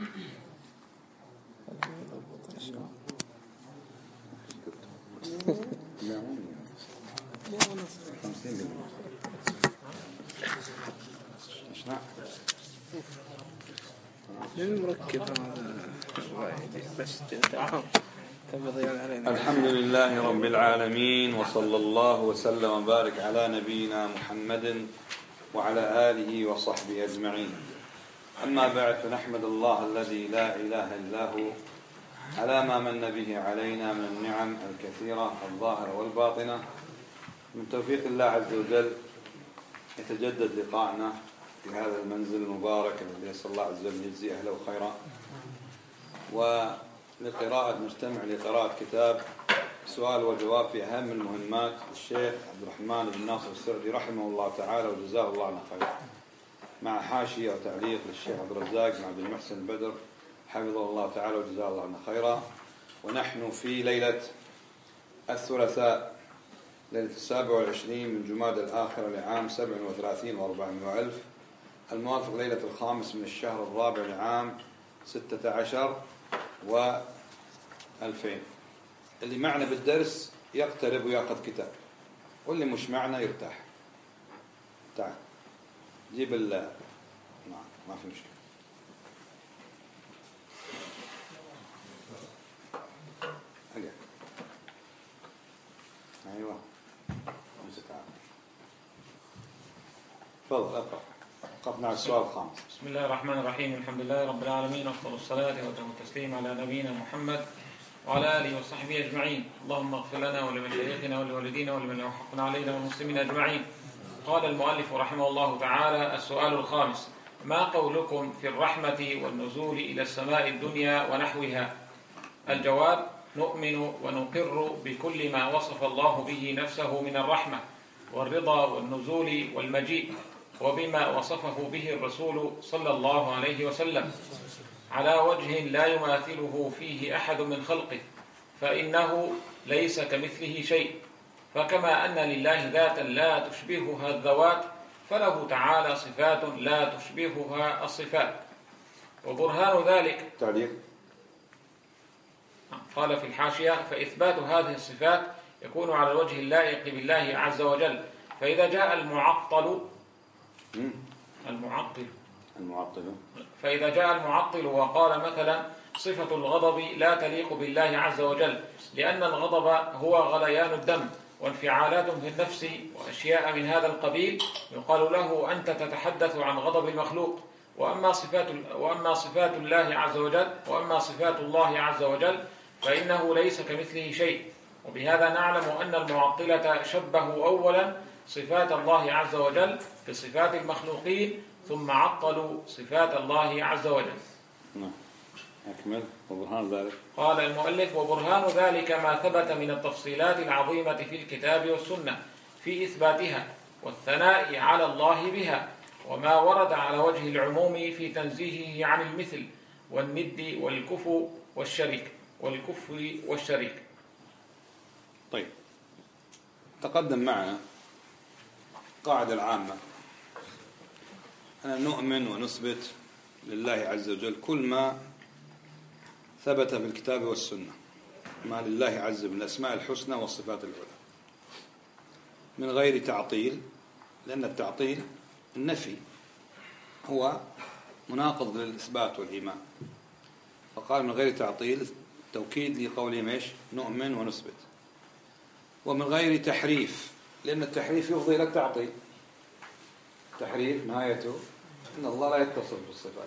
الحمد لله رب العالمين، وصلى الله وسلم وبارك على نبينا محمد وعلى آله وصحبه أجمعين. أما بعد، فنحمد الله الذي لا إله إلا هو على ما من به علينا من النعم الكثيرة الظاهرة والباطنة. من توفيق الله عز وجل يتجدد لقاءنا في هذا المنزل المبارك الذي يسأل الله عز وجل يجزي أهله خيرا، ولقراءة مجتمع لقراءة كتاب سؤال وجواب في أهم المهمات للشيخ عبد الرحمن بن ناصر السعدي رحمه الله تعالى وجزاه الله عنا خير، مع حاشية وتعليق للشيخ عبد الرزاق بن عبد المحسن البدر حفظه الله تعالى وجزاه الله عنا خيرا. ونحن في ليلة الثلاثاء، ليلة 27 من جمادى الآخرة لعام 37 و400 ألف، الموافق ليلة 5 من الشهر الرابع لعام 16 و2000. اللي معنا بالدرس يقترب ويأخذ كتاب، واللي مش معنا يرتاح. تعال جيب ما في مشكلة. أيوة تفضل اقرأ. وقفنا على السؤال الخامس. بسم الله الرحمن الرحيم. الحمد لله رب العالمين، وافضل الصلاة واتم التسليم على نبينا محمد وعلى آله وصحبه أجمعين. اللهم اغفر لنا ولمشايخنا ولوالدينا ولمن له حق علينا والمسلمين أجمعين. قال المؤلف رحمه الله تعالى: السؤال الخامس: ما قولكم في الرحمة والنزول إلى السماء الدنيا ونحوها؟ الجواب: نؤمن ونقر بكل ما وصف الله به نفسه من الرحمة والرضا والنزول والمجيء، وبما وصفه به الرسول صلى الله عليه وسلم على وجه لا يماثله فيه أحد من خلقه، فإنه ليس كمثله شيء. فكما أن لله ذاتا لا تشبهها الذوات، فله تعالى صفات لا تشبهها الصفات. وبرهان ذلك تعليق. قال في الحاشية: فإثبات هذه الصفات يكون على الوجه اللائق بالله عز وجل. فإذا جاء فإذا جاء المعطل وقال مثلا: صفة الغضب لا تليق بالله عز وجل، لأن الغضب هو غليان الدم وانفعالات في النفس وأشياء من هذا القبيل، يقال له: أنت تتحدث عن غضب المخلوق. وأما صفات الله عز وجل فإنه ليس كمثله شيء. وبهذا نعلم أن المعطلة شبهوا أولا صفات الله عز وجل بصفات المخلوقين، ثم عطلوا صفات الله عز وجل. أكمل. وبرهان ذلك. قال المؤلف: وبرهان ذلك ما ثبت من التفصيلات العظيمة في الكتاب والسنة في إثباتها والثناء على الله بها، وما ورد على وجه العموم في تنزيهه عن المثل والند والكفو والشريك. طيب، تقدم معنا قاعدة العامة: أن نؤمن ونثبت لله عز وجل كل ما ثبت في الكتاب والسنة، ما لله عز وجل من الأسماء الحسنى والصفات العلى، من غير تعطيل، لأن التعطيل النفي هو مناقض للإثبات والإيمان. فقال من غير تعطيل توكيد لقوله مش نؤمن ونثبت. ومن غير تحريف، لأن التحريف يفضي إلى التعطيل. التحريف نهايته أن الله لا يتصف بالصفات.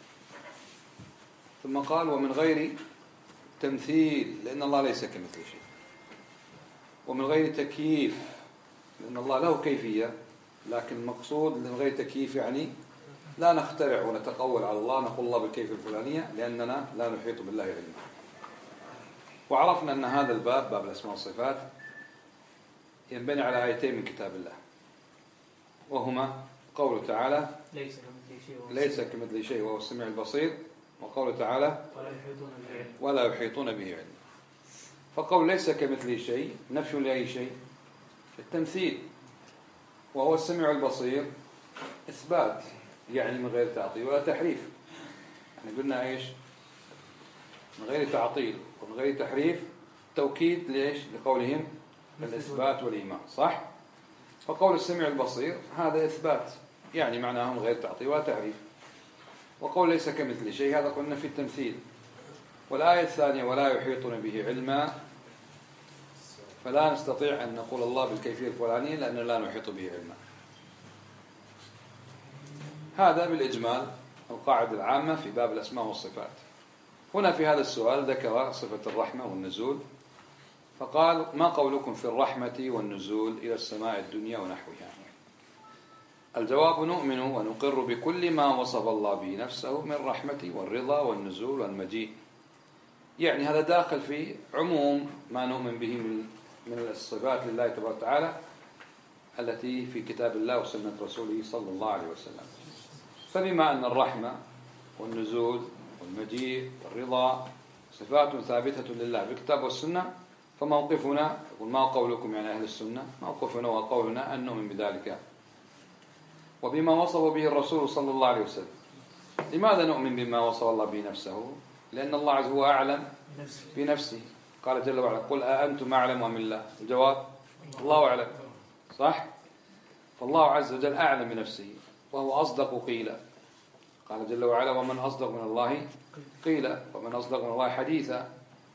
ثم قال: ومن غير تمثيل، لأن الله ليس كمثله شيء. ومن غير تكييف، لأن الله له كيفية، لكن المقصود من غير تكييف يعني لا نخترع ونتقول على الله نقول الله بالكيف الفلانية، لأننا لا نحيط بالله علما. وعرفنا أن هذا الباب، باب الأسماء والصفات، ينبني على آيتين من كتاب الله، وهما قوله تعالى: ليس كمثله شيء وهو السميع البصير، وقوله تعالى: ولا يحيطون به علما. فقول ليس كمثله شيء نفي لأي شيء، التمثيل، وهو السميع البصير إثبات، يعني من غير تعطيل ولا تحريف. احنا قلنا ايش؟ من غير تعطيل ومن غير تحريف، توكيد ليش؟ لقولهم الإثبات والإيمان، صح؟ فقول السميع البصير هذا إثبات، يعني معناه من غير تعطيل ولا تحريف. وقول ليس كمثل شيء هذا قلنا في التمثيل. والآية الثانية ولا يحيطون به علما، فلا نستطيع أن نقول الله بالكيفية الفلانية لأننا لا نحيط به علما. هذا بالإجمال القاعدة العامة في باب الأسماء والصفات. هنا في هذا السؤال ذكر صفة الرحمة والنزول، فقال ما قولكم في الرحمة والنزول إلى السماء الدنيا ونحوها؟ الجواب نؤمن ونقر بكل ما وصف الله به نفسه من رحمة والرضا والنزول والمجيء. يعني هذا داخل في عموم ما نؤمن به من الصفات لله تبارك وتعالى التي في كتاب الله وسنة رسوله صلى الله عليه وسلم. فبما أن الرحمة والنزول والمجيء والرضا صفات ثابتة لله بالكتاب والسنة، فموقفنا ما قولكم يعني أهل السنة، موقفنا وقولنا أن نؤمن بذلك وبما وصف به الرسول صلى الله عليه وسلم. لماذا نؤمن بما وصف الله به نفسه؟ لأن الله عز وجل أعلم بنفسه. قال جل وعلا قل أأنتم أعلم أم الله؟ الجواب الله أعلم، صح؟ فالله عز وجل أعلم بنفسه وهو أصدق قيلا. قال جل وعلا ومن أصدق من الله قيلا، ومن أصدق من الله حديثا.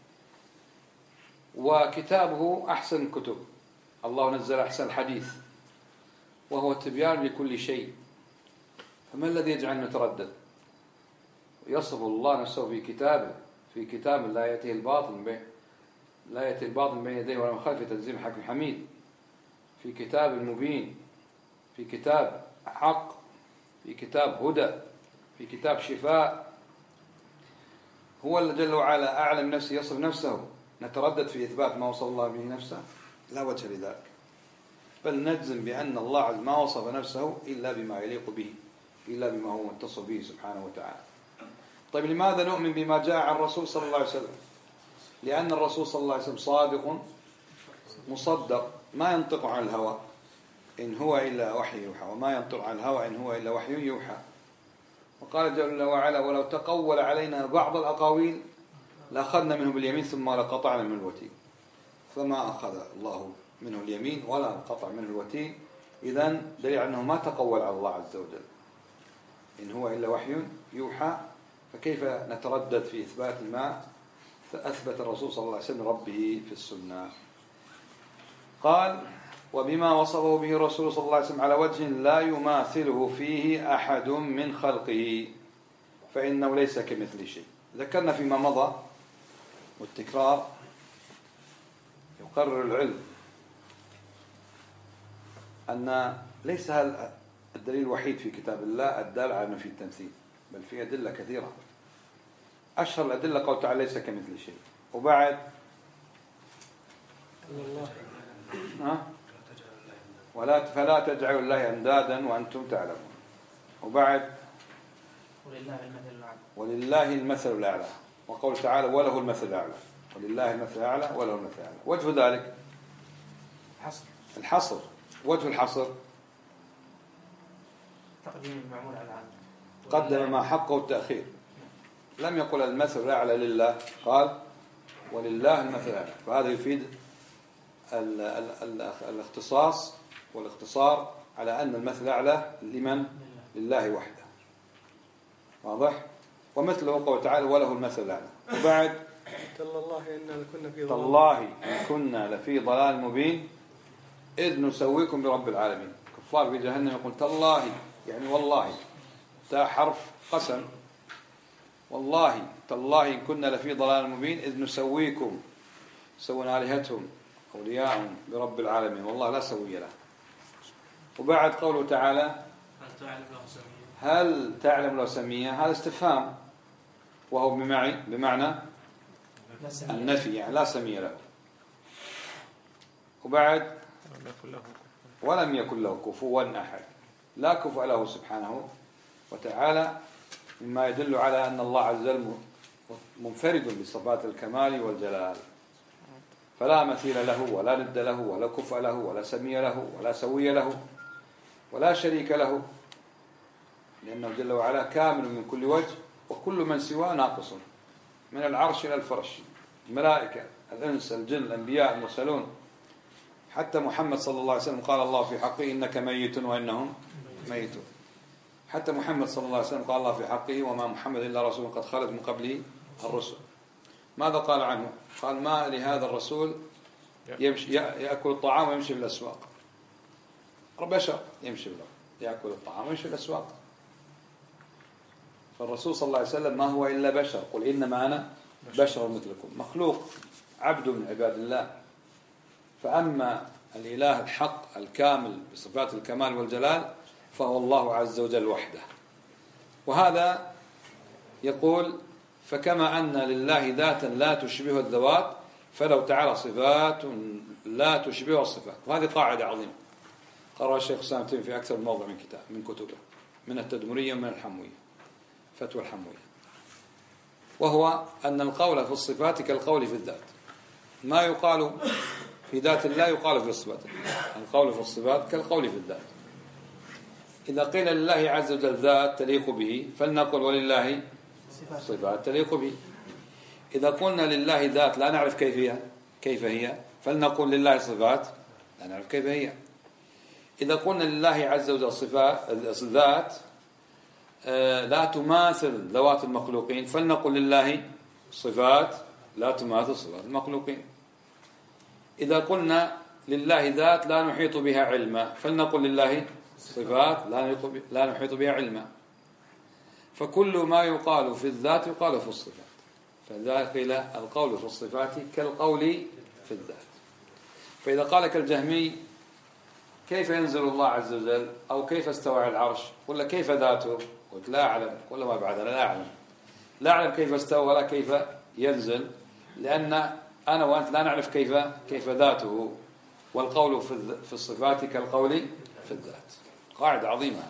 وكتابه أحسن الكتب، الله نزل أحسن الحديث وهو التبيان لكل شيء. فما الذي يجعلنا نتردد؟ يصف الله نفسه في كتاب لا يأتيه الباطل بين يديه ولا من خلفه تنزيل حكيم حميد، في كتاب مبين، في كتاب حق، في كتاب هدى، في كتاب شفاء. هو جل وعلا أعلم نفسه يصف نفسه، نتردد في إثبات ما وصف الله به نفسه؟ لا وجه لذلك، بل نجزم بأن الله عز ما وصف نفسه إلا بما يليق به، إلا بما هو متصف به سبحانه وتعالى. طيب لماذا نؤمن بما جاء عن الرسول صلى الله عليه وسلم؟ لأن الرسول صلى الله عليه وسلم صادق مصدق، ما ينطق عن الهوى إن هو إلا وحي يوحى، وما ينطق عن الهوى إن هو إلا وحي يوحى. وقال جل وعلا ولو تقول علينا بعض الأقاويل لأخذنا منه باليمين ثم لقطعنا منه الوتين. فما أخذ الله منه اليمين ولا قطع منه الوتين، إذن دليل أنه ما تقول على الله عز وجل، إن هو إلا وحي يوحى. فكيف نتردد في إثبات ما أثبت الرسول صلى الله عليه وسلم ربه في السنة؟ قال وبما وصفه به الرسول صلى الله عليه وسلم على وجه لا يماثله فيه أحد من خلقه، فإنه ليس كمثل شيء. ذكرنا فيما مضى، والتكرار يقرر العلم، أن ليس هذا الدليل الوحيد في كتاب الله الدال على في التمثيل، بل في أدلة كثيرة. أشهر الأدلة قول تعالى ليس كمثل شيء، وبعد فلا تجعلوا الله أندادا وأنتم تعلمون، وبعد ولله المثل الأعلى، وقول تعالى وله المثل الأعلى، ولله المثل الأعلى وله المثل الأعلى. وجه ذلك الحصر. وجه الحصر تقديم المعمول على العام، قدم ما حقه التأخير، لم يقل المثل الأعلى لله، قال ولله المثل الأعلى. فهذا يفيد الاختصاص والاختصار على أن المثل الأعلى لمن؟ لله وحده، واضح؟ ومثله قول تعالى وله المثل الأعلى. وبعد تالله إن كنا لفي ضلال مبين إذ نسويكم برب العالمين. كفار في جهنم يقول تالله، يعني والله، تا حرف قسم، والله تالله إن كنا لفي ضلال مبين إذ نسويكم، سونا آلهتهم أولياءهم برب العالمين، والله لا سوي له. وبعد قوله تعالى هل تعلم له سميا، هذا استفهام وهو بمعنى النفي، يعني لا سمي له. وبعد ولم يكن له كفوا أحد، لا كفء له سبحانه وتعالى، مما يدل على أن الله عز وجل منفرد بصفات الكمال والجلال، فلا مثيل له ولا ند له ولا كفء له ولا سمي له ولا سوي له ولا شريك له، لأنه جل وعلا كامل من كل وجه وكل من سواه ناقص، من العرش إلى الفرش، الملائكة، الإنس، الجن، الأنبياء، المرسلون، حتى محمد صلى الله عليه وسلم قال الله في حقه إنك ميت وإنهم ميتون. حتى محمد صلى الله عليه وسلم قال الله في حقه وما محمد إلا رسول قد خلت من قبله الرسل. ماذا قال عنه؟ قال ما لهذا الرسول يمشي يأكل الطعام ويمشي في الأسواق. بشر يمشي يأكل الطعام ويمشي في الأسواق. فالرسول صلى الله عليه وسلم ما هو إلا بشر، قل إنما أنا بشر مثلكم، مخلوق، عبد من عباد الله. فأما الإله الحق الكامل بصفات الكمال والجلال فهو الله عز وجل وحده. وهذا يقول فكما أن لله ذاتا لا تشبه الذوات فلو تعالى صفات لا تشبه الصفات. وهذه قاعدة عظيمة قرأها الشيخ الإسلام تيمية في أكثر من موضع من كتبه، من التدمرية ومن الحموية، فتوى الحموية. وهو أن القول في الصفات كالقول في الذات، ما يقال في ذات الله يقال في الصفات. القول في الصفات كالقول في الذات. إذا قيل لله عز وجل ذات تليق به فلنقل ولله صفات تليق به. إذا قلنا لله ذات لا نعرف كيف هي فلنقل لله صفات لا نعرف كيف هي. إذا قلنا لله عز وجل صفات ذات لا تماثل ذوات المخلوقين فلنقل لله صفات لا تماثل صفات المخلوقين. إذا قلنا لله ذات لا نحيط بها علما فلنقل لله صفات لا نحيط بها علما. فكل ما يقال في الذات يقال في الصفات. فلذلك قيل القول في الصفات كالقول في الذات. فإذا قال الجهمي كيف ينزل الله عز وجل أو كيف استوى على العرش قل كيف ذاته، قلت لا أعلم، قل ما بعد لا أعلم كيف استوى ولا كيف ينزل، لأن أنا وأنت لا نعرف كيف ذاته. والقول في الصفات كالقول في الذات. قاعدة عظيمة.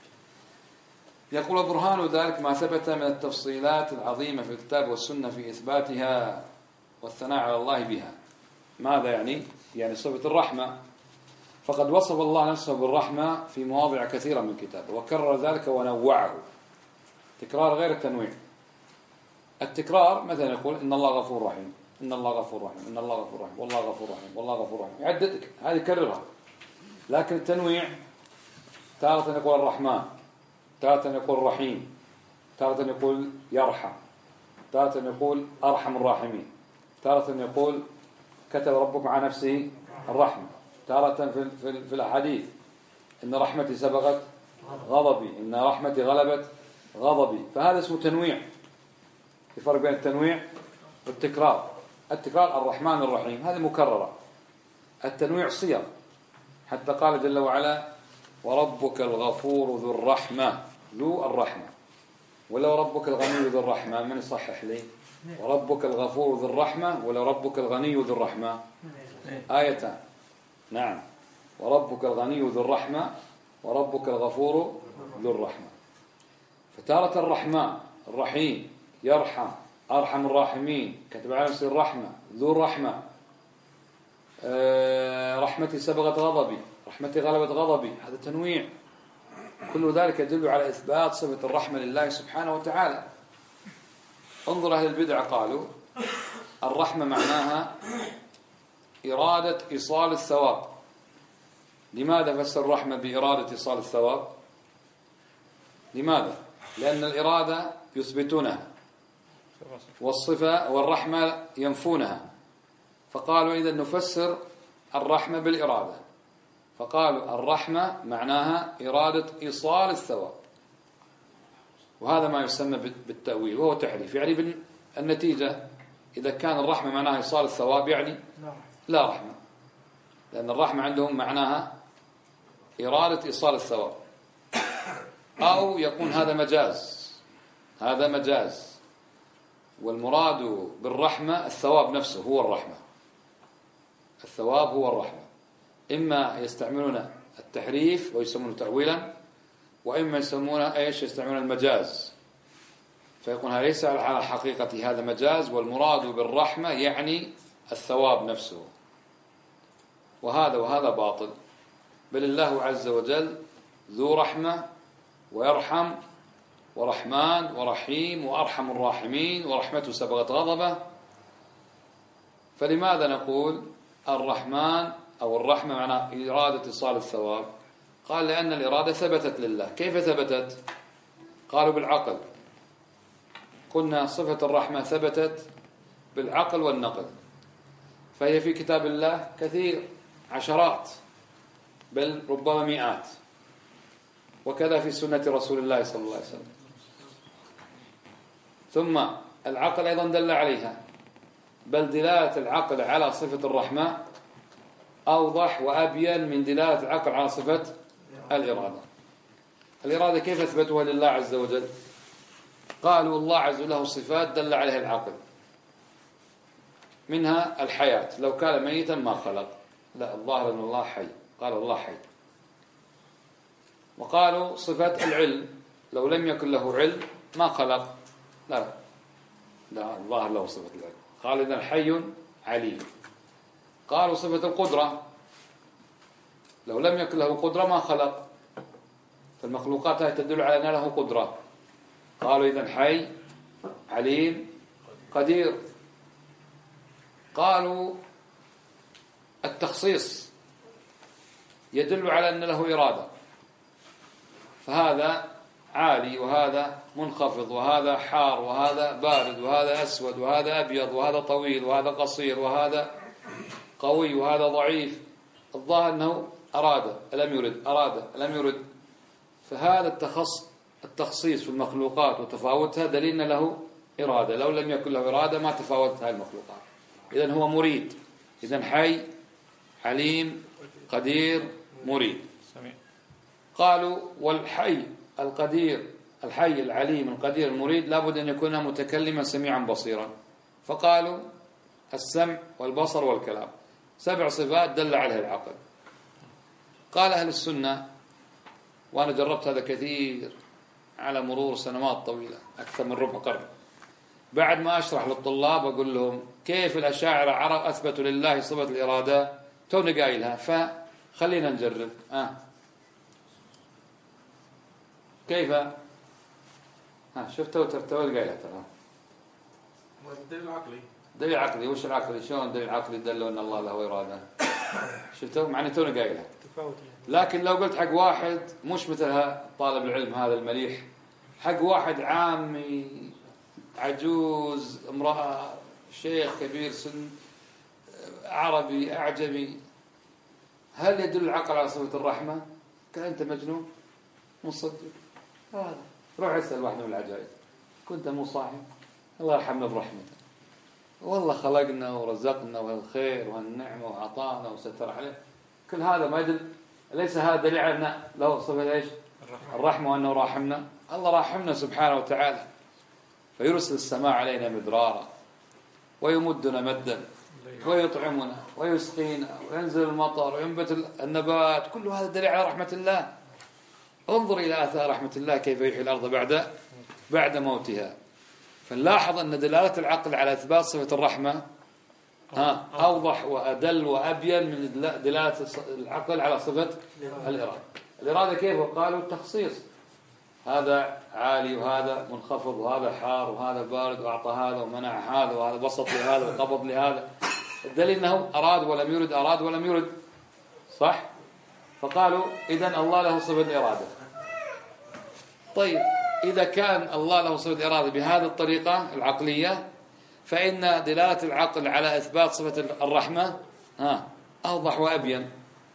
يقول برهان ذلك ما ثبت من التفصيلات العظيمة في الكتاب والسنة في إثباتها والثناء على الله بها. ماذا يعني؟ يعني صفة الرحمة، فقد وصف الله نفسه بالرحمة في مواضع كثيرة من كتابه وكرر ذلك ونوعه تكرار غير التنويع. التكرار مثلا يقول إن الله غفور رحيم، إن الله غفور رحيم، إن الله غفور رحيم، والله غفور رحيم، والله غفور رحيم، يعددك هذه كررها. لكن التنويع تارة يقول الرحمن، تارة يقول رحيم، تارة يقول يرحم، تارة يقول أرحم الراحمين، تارة يقول كتب ربكم على نفسه الرحمة، تارة في الأحاديث إن رحمتي سبقت غضبي، إن رحمتي غلبت غضبي. فهذا اسمه تنويع. في فرق بين التنويع والتكرار. التكرار الرحمن الرحيم هذه مكررة. التنويع صيغ، حتى قال جل وعلا وربك الغفور ذو الرحمة، ذو الرحمة. ولو ربك الغني ذو الرحمة، من يصحح لي؟ وربك الغفور ذو الرحمة ولا ربك الغني ذو الرحمة؟ آيتان. نعم، وربك الغني ذو الرحمة وربك الغفور ذو الرحمة. فتارة الرحمن الرحيم يرحم أرحم الراحمين، كتب على نفسه الرحمة ذو الرحمة، رحمتي سبقت غضبي، رحمتي غلبت غضبي. هذا تنويع. كل ذلك يدل على إثبات صفة الرحمة لله سبحانه وتعالى. انظر أهل البدع قالوا الرحمة معناها إرادة إيصال الثواب. لماذا فسر الرحمة بإرادة إيصال الثواب؟ لماذا؟ لأن الإرادة يثبتونها والصفة والرحمة ينفونها. فقالوا إذا نفسر الرحمة بالإرادة، فقالوا الرحمة معناها إرادة إيصال الثواب. وهذا ما يسمى بالتأويل وهو تحريف. يعني بالنتيجة إذا كان الرحمة معناها إيصال الثواب يعني لا رحمة، لأن الرحمة عندهم معناها إرادة إيصال الثواب. أو يكون هذا مجاز، هذا مجاز، والمراد بالرحمة الثواب نفسه هو الرحمة، الثواب هو الرحمة. إما يستعملون التحريف ويسمونه تأويلا، وإما يسمونه إيش؟ يستعملون المجاز، فيكون هذا ليس على حقيقة هذا مجاز، والمراد بالرحمة يعني الثواب نفسه. وهذا باطل. بل الله عز وجل ذو رحمة ويرحم ورحمن ورحيم وأرحم الراحمين ورحمته سبقت غضبه. فلماذا نقول الرحمن أو الرحمة معنى إرادة إيصال الثواب؟ قال لأن الإرادة ثبتت لله. كيف ثبتت؟ قالوا بالعقل. قلنا صفة الرحمة ثبتت بالعقل والنقل، فهي في كتاب الله كثير، عشرات بل ربما مئات، وكذا في سنة رسول الله صلى الله عليه وسلم. ثم العقل أيضا دل عليها، بل دلالة العقل على صفة الرحمة أوضح وأبين من دلالة العقل على صفة الإرادة. الإرادة كيف أثبتها لله عز وجل؟ قالوا الله عز وجل له صفات دل عليها العقل، منها الحياة، لو كان ميتا ما خلق، لا، الله لأن الله حي، قال الله حي. وقالوا صفة العلم، لو لم يكن له علم ما خلق، لا الله له صفة العلم، قال إذن حي عليم. قالوا صفة القدرة، لو لم يكن له قدرة ما خلق، فالمخلوقات هذه تدل على أن له قدرة، قالوا إذن حي عليم قدير. قالوا التخصيص يدل على أن له إرادة، فهذا عالي وهذا منخفض وهذا حار وهذا بارد وهذا أسود وهذا أبيض وهذا طويل وهذا قصير وهذا قوي وهذا ضعيف. الظاهر أنه أراد ألم يرد، أراد ألم يرد. فهذا التخصيص في المخلوقات وتفاوتها دليل له إرادة، لو لم يكن له إرادة ما تفاوتها المخلوقات. إذن هو مريد، إذن حي عليم قدير مريد. قالوا والحي القدير، الحي العليم القدير المريد لابد أن يكون متكلما سميعا بصيرا، فقالوا السمع والبصر والكلام، 7 صفات دل عليها العقل. قال أهل السنة، وأنا جربت هذا كثير على مرور سنوات طويلة أكثر من ربع قرن، بعد ما أشرح للطلاب أقول لهم كيف الأشاعرة عرب أثبتوا لله صفة الإرادة، توني قايلها، فخلينا نجرب. كيف؟ شفتوا ترتوي قايلها ترى. الدليل العقلي. دليل عقلي، وش العقلي؟ شلون دليل عقلي دلوا أن الله له إرادة؟ شفتوا؟ معني توني قايلها. لكن لو قلت حق واحد مش مثل طالب العلم هذا المليح، حق واحد عامي عجوز امرأة شيخ كبير سن عربي أعجمي، هل يدل العقل على صفة الرحمة؟ قال أنت مجنون مصدق هذا. روح اسأل واحد من العجائز، كنت مو صاحي؟ الله يرحمنا برحمته، والله خلقنا ورزقنا وهالخير وهالنعمة وعطانا وستر عليه، كل هذا ما يدل، ليس هذا دليل على أن له صفة إيش؟ الرحمة، وأنه راحمنا. الله راحمنا سبحانه وتعالى، فيرسل السماء علينا مدرارا ويمدنا مدا ويطعمنا ويسقينا وينزل المطر وينبت النبات، كل هذا دليل على رحمة الله. انظر إلى آثار رحمة الله كيف يحيي الأرض بعد موتها. فنلاحظ أن دلالة العقل على إثبات صفة الرحمة أوضح وأدل وأبين من دلالة العقل على صفة الإرادة. الإرادة كيف؟ قالوا التخصيص، هذا عالي وهذا منخفض وهذا حار وهذا بارد، وأعطى هذا ومنع هذا وهذا بسط لهذا وقبض لهذا، الدليل أنه أراد ولم يرد، أراد ولم يرد، صح؟ فقالوا إذن الله له صفة الإرادة. طيب إذا كان الله له صفة الإرادة بهذه الطريقة العقلية، فإن دلالة العقل على إثبات صفة الرحمة أوضح وأبين.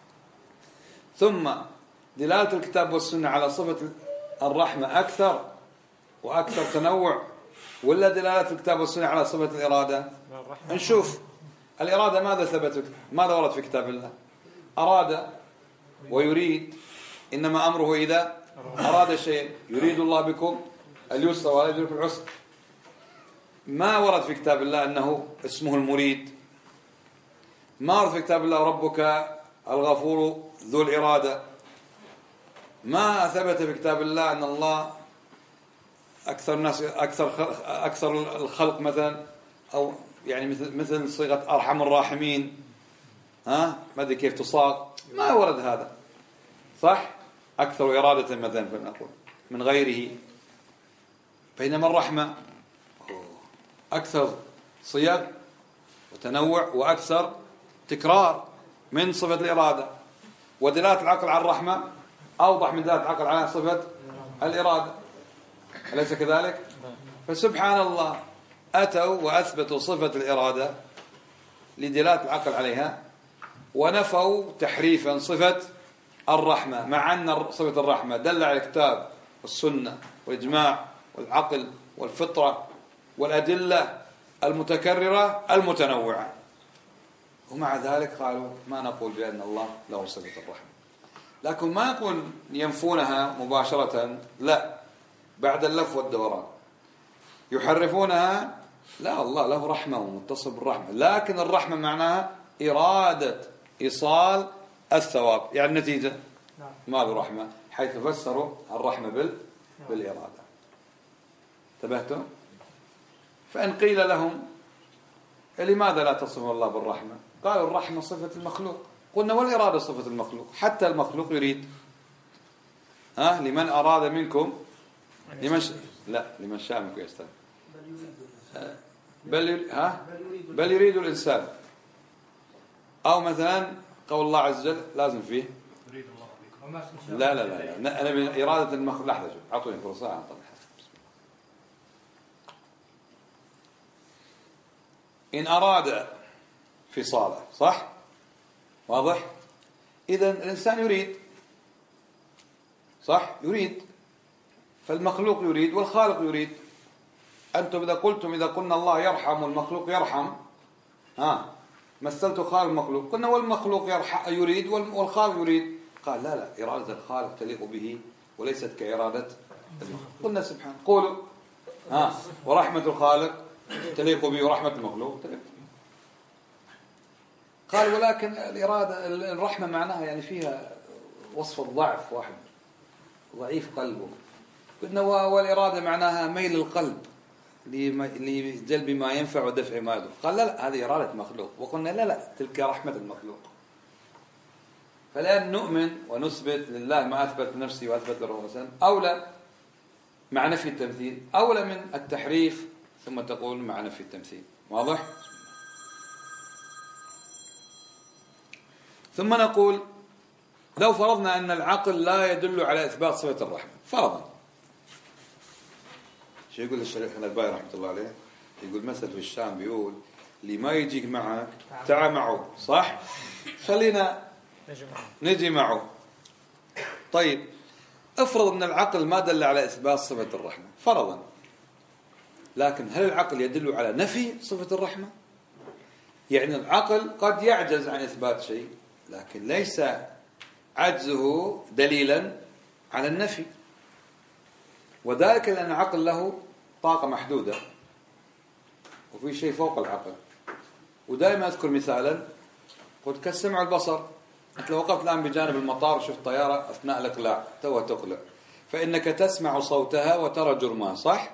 ثم دلالة الكتاب والسنة على صفة الرحمة أكثر وأكثر تنوع، ولا دلالة الكتاب والسنة على صفة الإرادة؟ نشوف الإرادة ماذا ثبت، ماذا ورد في كتاب الله؟ أراد ويريد، إنما أمره إذا أراد شيء، يريد الله بكم اليسر ولا يريد بكم العسر. ما ورد في كتاب الله أنه اسمه المريد، ما ورد في كتاب الله ربك الغفور ذو الإرادة، ما ثبت في كتاب الله أن الله أكثر الناس أكثر الخلق مثلا، أو يعني مثل صيغة أرحم الراحمين، ما أدري كيف تصاغ، ما ورد هذا، صح؟ أكثر إرادة مثلا فلنقول من غيره. بينما الرحمة أكثر صيغ وتنوع وأكثر تكرار من صفة الإرادة، ودلالة العقل على الرحمة أوضح من دلالة العقل على صفة الإرادة، أليس كذلك؟ فسبحان الله أتوا وأثبتوا صفة الإرادة لدلالة العقل عليها، ونفوا تحريفا صفة الرحمة، مع أن صفة الرحمة دل على الكتاب والسنة والإجماع والعقل والفطرة والأدلة المتكررة المتنوعة، ومع ذلك قالوا ما نقول بأن الله له صفة الرحمة. لكن ما نقول ينفونها مباشرة، لا، بعد اللف والدوران يحرفونها. لا، الله له رحمة ومتصل بالرحمة، لكن الرحمة معناها إرادة إيصال الثواب، يعني النتيجة ما له رحمة، حيث فسروا الرحمة بالإرادة. انتبهتم؟ فإن قيل لهم لماذا لا تصف الله بالرحمة؟ قالوا الرحمة صفة المخلوق. قلنا والإرادة صفة المخلوق، حتى المخلوق يريد. لمن أراد منكم لمن شاء منكم يستمع. بل يريد الإنسان. أو مثلا قول الله عز وجل لازم فيه لا أنا من إرادة المخلوق. لحظة، شوف أعطوني فرصة أعطوني. إن أراد فصاله، صح؟ واضح؟ إذن الإنسان يريد، صح؟ يريد، فالمخلوق يريد والخالق يريد. أنتم إذا قلنا الله يرحم والمخلوق يرحم، مثلت خالق المخلوق، قلنا والمخلوق يريد والخالق يريد. قال لا، إرادة الخالق تليق به وليست كإرادة المخلوق. قلنا سبحانه، قولوا ورحمة الخالق تليق به ورحمة المخلوق تليق به. قال ولكن الإرادة الرحمة معناها يعني فيها وصف الضعف، واحد ضعيف قلبه. قلنا والإرادة معناها ميل القلب لجلب ما ينفع ودفع ما يضر. قال لا، هذه إرادة مخلوق. وقلنا لا، تلك رحمة المخلوق. فالآن نؤمن ونثبت لله ما أثبت لنفسه وأثبت لرسوله، أولى مع نفي التمثيل، أولى من التحريف ثم تقول مع نفي التمثيل. واضح؟ ثم نقول لو فرضنا أن العقل لا يدل على إثبات صفة الرحمة فرضا، شو يقول الشيخ الألباني رحمة الله عليه؟ يقول مثل في الشام، بيقول اللي ما يجيك معك تعا معه، صح؟ خلينا نجي معه. طيب افرض أن العقل ما دل على إثبات صفة الرحمة فرضا، لكن هل العقل يدل على نفي صفة الرحمة؟ يعني العقل قد يعجز عن إثبات شيء، لكن ليس عجزه دليلا على النفي، وذلك لأن العقل له طاقة محدودة وفي شيء فوق العقل. ودائما أذكر مثالا، قلت كالسمع والبصر. أنت لو وقفت الآن بجانب المطار وشفت طيارة أثناء الإقلاع توها تقلع، فإنك تسمع صوتها وترى جرمها، صح؟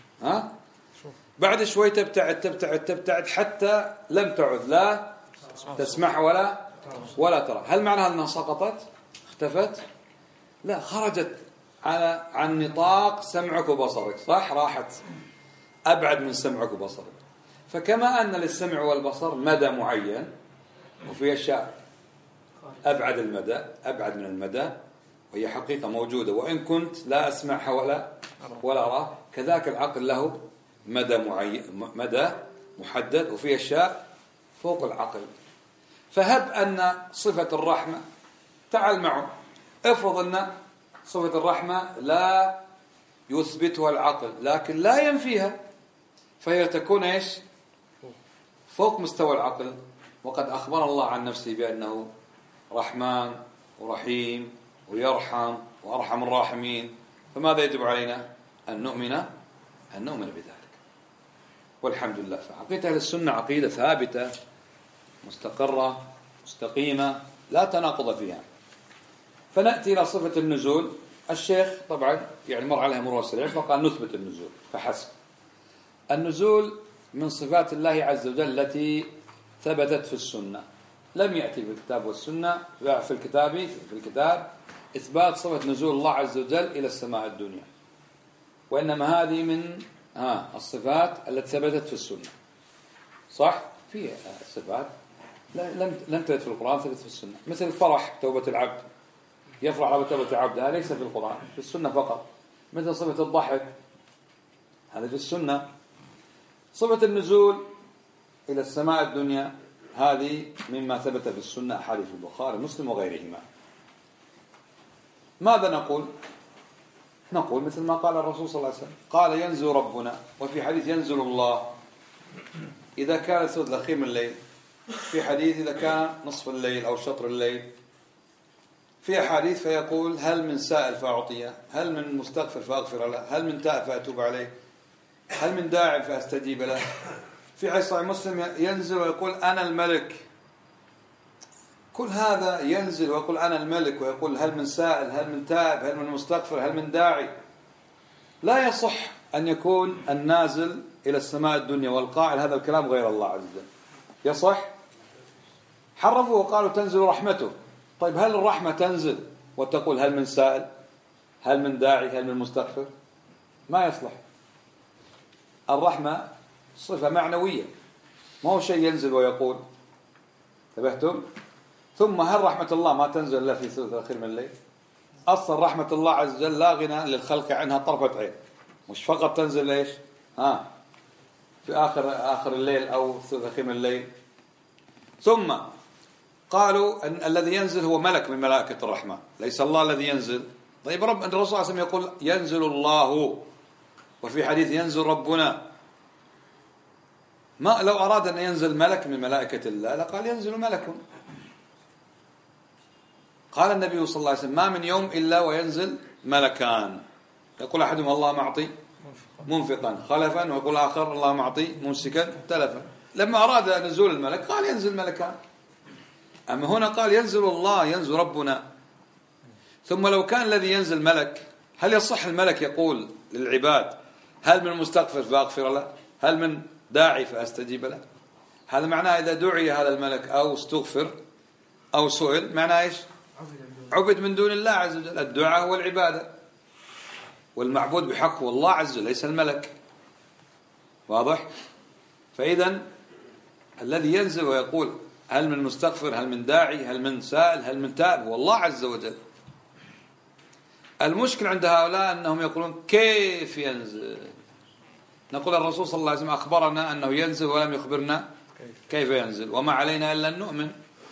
بعد شوي تبتعد حتى لم تعد لا تسمع ولا ترى. هل معناها أنها سقطت اختفت؟ لا، خرجت عن نطاق سمعك وبصرك، صح؟ راحت أبعد من سمعك وبصرك. فكما أن للسمع والبصر مدى معين، وفي أشياء أبعد من المدى، وهي حقيقة موجودة وإن كنت لا أسمعها ولا أراها، كذلك العقل له مدى محدد، وفي أشياء فوق العقل. فهب أن صفة الرحمة، تعال معه، افرض أن صفة الرحمة لا يثبتها العقل لكن لا ينفيها، فهي تكون إيش؟ فوق مستوى العقل. وقد أخبر الله عن نفسه بأنه رحمن ورحيم ويرحم وأرحم الراحمين. فماذا يجب علينا؟ أن نؤمن بذلك. والحمد لله. فعقيدة أهل السنة عقيدة ثابتة مستقرة مستقيمة لا تناقض فيها. فنأتي إلى صفة النزول. الشيخ طبعا يعني مر عليها مرور سريع فقال نثبت النزول فحسب. النزول من صفات الله عز وجل التي ثبتت في السنة، لم يأتي في الكتاب والسنة في الكتاب إثبات صفة نزول الله عز وجل إلى السماء الدنيا. وإنما هذه من الصفات التي ثبتت في السنة. صح؟ في صفات لم تثبت في القرآن، ثبتت في السنة، مثل الفرح، توبة العبد يفرح على توبة العبد، هذا ليس في القرآن، في السنة فقط. مثل صفة الضحك، هذا في السنة. صفة النزول إلى السماء الدنيا هذه مما ثبت في السنة، أحاديث البخاري مسلم وغيرهما. ماذا نقول؟ نقول مثل ما قال الرسول صلى الله عليه وسلم، قال ينزل ربنا، وفي حديث ينزل الله إذا كان ثلث الأخير من الليل، في حديث إذا كان نصف الليل أو شطر الليل، في أحاديث فيقول هل من سائل فأعطيه، هل من مستغفر فأغفر له، هل من تائب فأتوب عليه، هل من داع فأستجيب له. في حديث صحيح مسلم ينزل ويقول أنا الملك. كل هذا ينزل ويقول أنا الملك، ويقول هل من سائل، هل من تائب، هل من مستغفر، هل من داعي. لا يصح أن يكون النازل إلى السماء الدنيا والقائل هذا الكلام غير الله عز وجل. يصح؟ حرفوا وقالوا تنزل رحمته. طيب هل الرحمة تنزل وتقول هل من سائل، هل من داعي، هل من مستغفر؟ ما يصلح. الرحمة صفة معنوية، ما هو شيء ينزل ويقول. انتبهتم؟ ثم هل رحمة الله ما تنزل إلا في ثلث الأخير من الليل؟ أصلا رحمة الله عز وجل لا غنى للخلق عنها طرفة عين، مش فقط تنزل إيش؟ في آخر الليل أو ثلث الأخير من الليل. ثم قالوا أن الذي ينزل هو ملك من ملائكة الرحمة، ليس الله الذي ينزل. طيب الرسول صلى الله عليه وسلم يقول ينزل الله، وفي حديث ينزل ربنا. ما لو أراد أن ينزل ملك من ملائكة الله لقال ينزل ملك. قال النبي صلى الله عليه وسلم ما من يوم إلا وينزل ملكان، يقول أحدهم الله معطي منفقا خلفا، ويقول آخر الله معطي ممسكا تلفا. لما أراد نزول الملك قال ينزل ملكان. أما هنا قال ينزل الله، ينزل ربنا. ثم لو كان الذي ينزل ملك، هل يصح الملك يقول للعباد هل من مستغفر فأغفر له، هل من داعي فأستجيب له؟ هذا معناه إذا دعي هذا الملك أو استغفر أو سئل معناه إيش؟ عبد من دون الله عز وجل. الدعاء هو العبادة، والمعبود بحق هو الله عز وجل ليس الملك. واضح؟ فإذا الذي ينزل ويقول هل من مستغفر، هل من داعي، هل من سائل، هل من تائب هو الله عز وجل. المشكل عند هؤلاء أنهم يقولون كيف ينزل. نقول الرسول صلى الله عليه وسلم أخبرنا أنه ينزل ولم يخبرنا كيف ينزل، وما علينا إلا أن نؤمن.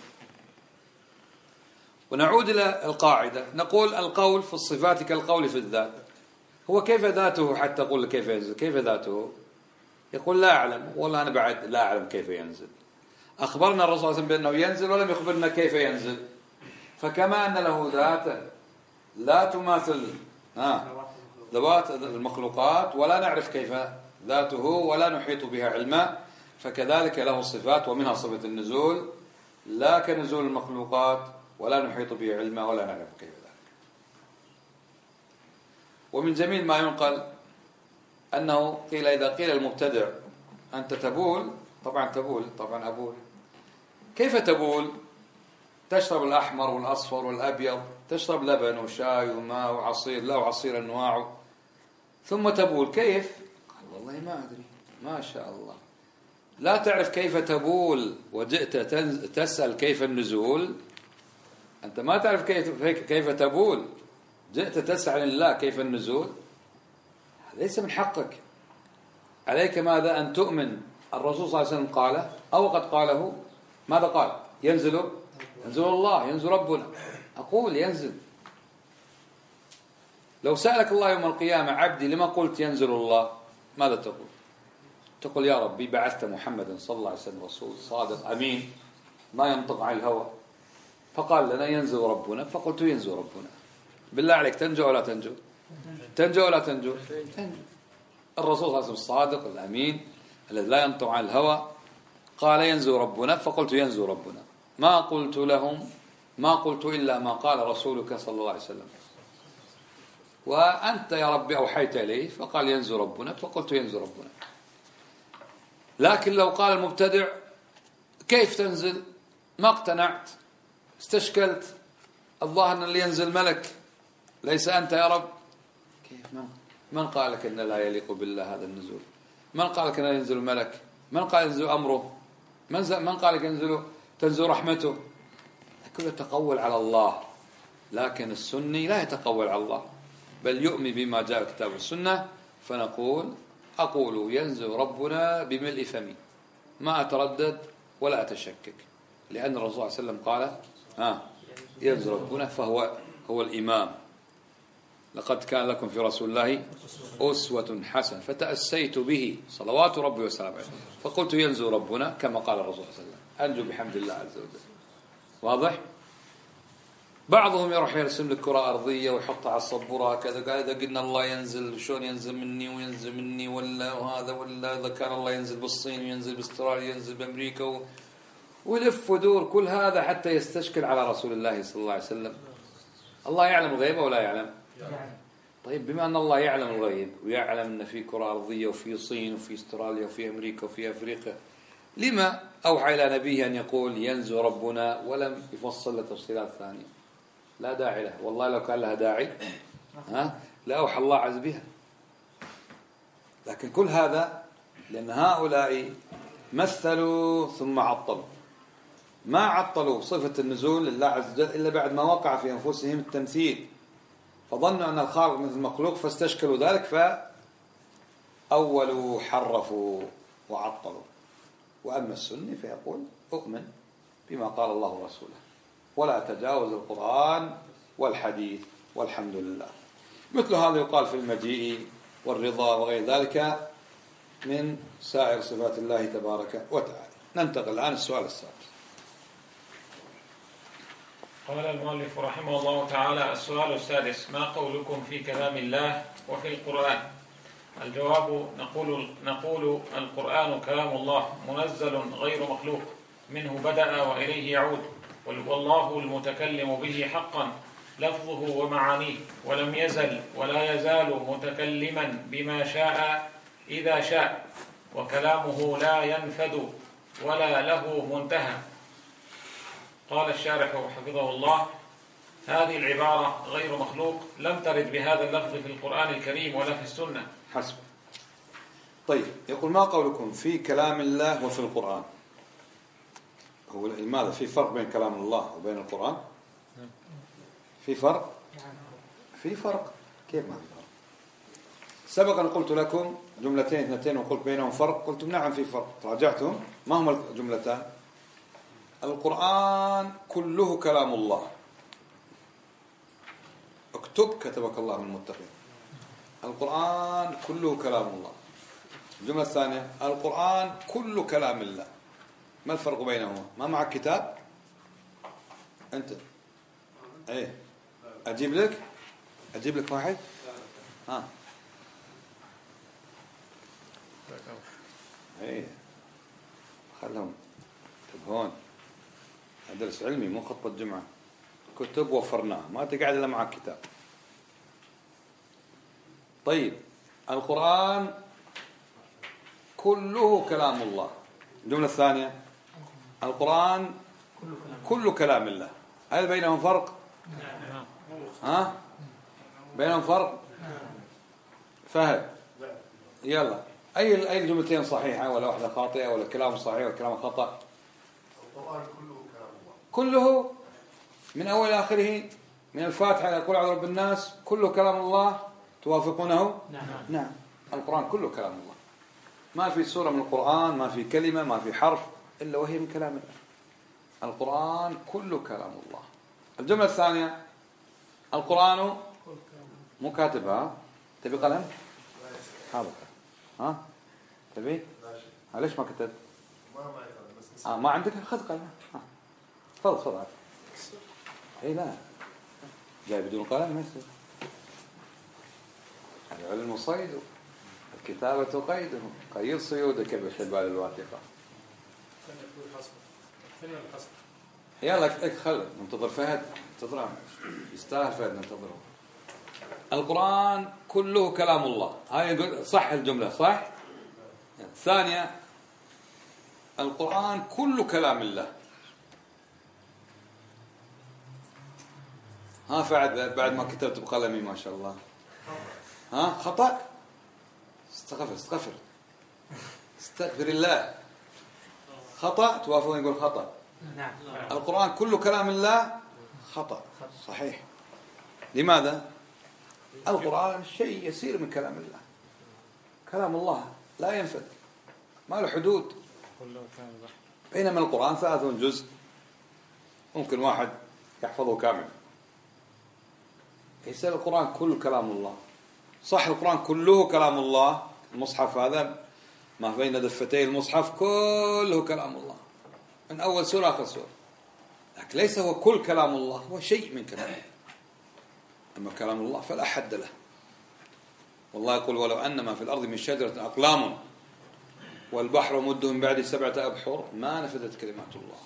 ونعود إلى القاعدة، نقول القول في الصفات كالقول في الذات. هو كيف ذاته حتى تقول كيف ينزل؟ كيف ذاته؟ يقول لا أعلم، والله أنا بعد لا أعلم كيف ينزل. أخبرنا الرسول صلى الله عليه وسلم بأنه ينزل ولم يخبرنا كيف ينزل. فكما أن له ذاتا لا تماثل ذوات المخلوقات ولا نعرف كيف ذاته ولا نحيط بها علما، فكذلك له صفات، ومنها صفة النزول لا كنزول المخلوقات ولا نحيط به علما ولا نعرف كيف ذلك. ومن جميل ما ينقل أنه قيل إذا قيل المبتدع أنت تبول، طبعا تبول، طبعا أبول. كيف تبول؟ تشرب الأحمر والأصفر والأبيض، تشرب لبن وشاي وماء وعصير، لا وعصير أنواعه، ثم تبول. كيف؟ قال والله ما أدري، ما شاء الله. لا تعرف كيف تبول وجئت تسأل كيف النزول؟ أنت ما تعرف كيف تبول، جئت تسأل الله كيف النزول؟ ليس من حقك. عليك ماذا؟ أن تؤمن الرسول صلى الله عليه وسلم قاله أو قد قاله. ماذا قال؟ ينزل الله، ينزل ربنا. أقول ينزل. لو سألك الله يوم القيامة عبدي لما قلت ينزل الله، ماذا تقول؟ تقول يا ربي بعثت محمدا صلى الله عليه وسلم رسول صادق أمين ما ينطق عن الهوى، فقال لنا ينزل ربنا، فقلت ينزل ربنا. بالله عليك تنجو ولا تنجو؟ تنجو ولا تنجو؟ تنجو. الرسول صلى الله عليه وسلم الصادق الأمين الذي لا ينطق عن الهوى قال ينزل ربنا، فقلت ينزل ربنا. ما قلت لهم، ما قلت إلا ما قال رسولك صلى الله عليه وسلم، وأنت يا ربي أوحيت إليه فقال ينزل ربنا، فقلت ينزل ربنا. لكن لو قال المبتدع كيف تنزل؟ ما اقتنعت، استشكلت، الظاهر أن اللي ينزل ملك ليس أنت يا رب. كيف؟ من قال لك أن لا يليق بالله هذا النزول؟ من قال لك أن ينزل ملك؟ من قال ينزل أمره؟ من قال لك تنزل رحمته؟ كله تقول على الله. لكن السني لا يتقول على الله، بل يؤمن بما جاء الكتاب والسنة. أقول ينزل ربنا بملء فمي، ما أتردد ولا أتشكك، لأن الرسول صلى الله عليه وسلم قال ينزل ربنا هو الإمام. لقد كان لكم في رسول الله أسوة حسنة، فتأسيت به صلوات ربي وسلامه عليه، فقلت ينزل ربنا كما قال الرسول صلى الله عليه وسلم، أنجو بحمد الله عز وجل. واضح؟ بعضهم يروح يرسم لك كرة أرضية ويحطها على الصبورة كذا، قال إذا قلنا الله ينزل شلون ينزل مني وينزل مني ولا إذا كان الله ينزل بالصين وينزل باستراليا ينزل بأمريكا ولف ودور كل هذا حتى يستشكل على رسول الله صلى الله عليه وسلم. الله يعلم الغيب ولا يعلم؟ طيب بما أن الله يعلم الغيب ويعلم أن في كرة أرضية وفي صين وفي استراليا وفي أمريكا وفي أفريقيا، لما أوحى إلى نبيه أن يقول ينزل ربنا ولم يفصل له تفصيلات ثانية؟ لا داعي له. والله لو كان لها داعي لأوحى الله عز بها. لكن كل هذا لأن هؤلاء مثلوا ثم عطلوا، ما عطلوا صفة النزول لله عز وجل إلا بعد ما وقع في أنفسهم التمثيل، فظنوا أن الخالق مثل المخلوق فاستشكلوا ذلك فأولوا حرفوا وعطلوا. وأما السني فيقول أؤمن بما قال الله ورسوله ولا أتجاوز القرآن والحديث والحمد لله. مثل هذا يقال في المجيء والرضا وغير ذلك من سائر صفات الله تبارك وتعالى. ننتقل الآن السؤال السادس. قال المؤلف رحمه الله تعالى: السؤال السادس: ما قولكم في كلام الله وفي القرآن؟ الجواب: نقول القرآن كلام الله منزل غير مخلوق، منه بدأ وإليه يعود، والله المتكلم به حقا لفظه ومعانيه، ولم يزل ولا يزال متكلما بما شاء إذا شاء، وكلامه لا ينفد ولا له منتهى. قال الشارح حفظه الله: هذه العبارة غير مخلوق لم ترد بهذا اللفظ في القرآن الكريم ولا في السنة. حسب. طيب، يقول ما قولكم في كلام الله وفي القرآن؟ هو لماذا في فرق بين كلام الله وبين القرآن؟ في فرق؟ في فرق. كيف ما في فرق؟ سبق أن قلت لكم جملتين اثنتين وقلت بينهم فرق، قلتم نعم في فرق. راجعتم ما هما الجملتان؟ القرآن كله كلام الله. اكتب كتبك الله من المتقين. القرآن كله كلام الله. الجملة الثانية: القرآن كله كلام الله. ما الفرق بينهما؟ ما معك كتاب؟ أنت إيه أجيب لك واحد؟ إيه خلهم هون. درس علمي مو خطبة جمعة. كتب وفرناها، ما تقعد إلا معك كتاب. طيب، القرآن كله كلام الله. الجملة الثانية: القرآن كله كلام الله. هل بينهم فرق؟ بينهم فرق؟ فهد يلا، أي الجملتين صحيحة ولا واحدة خاطئة، ولا كلام صحيح ولا كلام خطأ؟ القرآن كله كلام الله. كله من أول آخره، من الفاتحة إلى قل أعوذ برب الناس كله كلام الله. توافقونه؟ نعم. القرآن كله كلام الله. ما في سورة من القرآن، ما في كلمة، ما في حرف إلا وهي من كلام الله. القرآن كله كلام الله. الجملة الثانية: القرآن مو كاتبها. تبي قلم؟ حاضر. تبي؟ ليش ما كتبت؟ ما عندك؟ خذ قلم. تفضل. اي لا، جاي بدون قلم ما يصير. العلم صيد، الكتابة قيده، قيد صيودك بالحبال الواثقة. يلا خل ننتظر فهد. انتظره، يستاهل فهد ننتظره. القرآن كله كلام الله. هاي صح الجملة صح؟ الثانية: القرآن كله كلام الله. فعد بعد ما كتبت بقلمي ما شاء الله. خطأ. استغفر الله. خطأ توافقون يقول خطأ. نعم. القرآن كله كلام الله خطأ صحيح. لماذا؟ القرآن شيء يسير من كلام الله. كلام الله لا ينفد، ما له حدود. بينما القرآن 30 جزء ممكن واحد يحفظه كامل. يصير القرآن كله كلام الله. صح القرآن كله كلام الله، المصحف هذا ما بين دفتي المصحف كله كلام الله من أول سورة آخر سورة، لكن ليس هو كل كلام الله، هو شيء من كلام الله. أما كلام الله فلا حد له. والله يقول ولو أن ما في الأرض من شجرة أقلام والبحر مده من بعد 7 أبحر ما نفذت كلمات الله.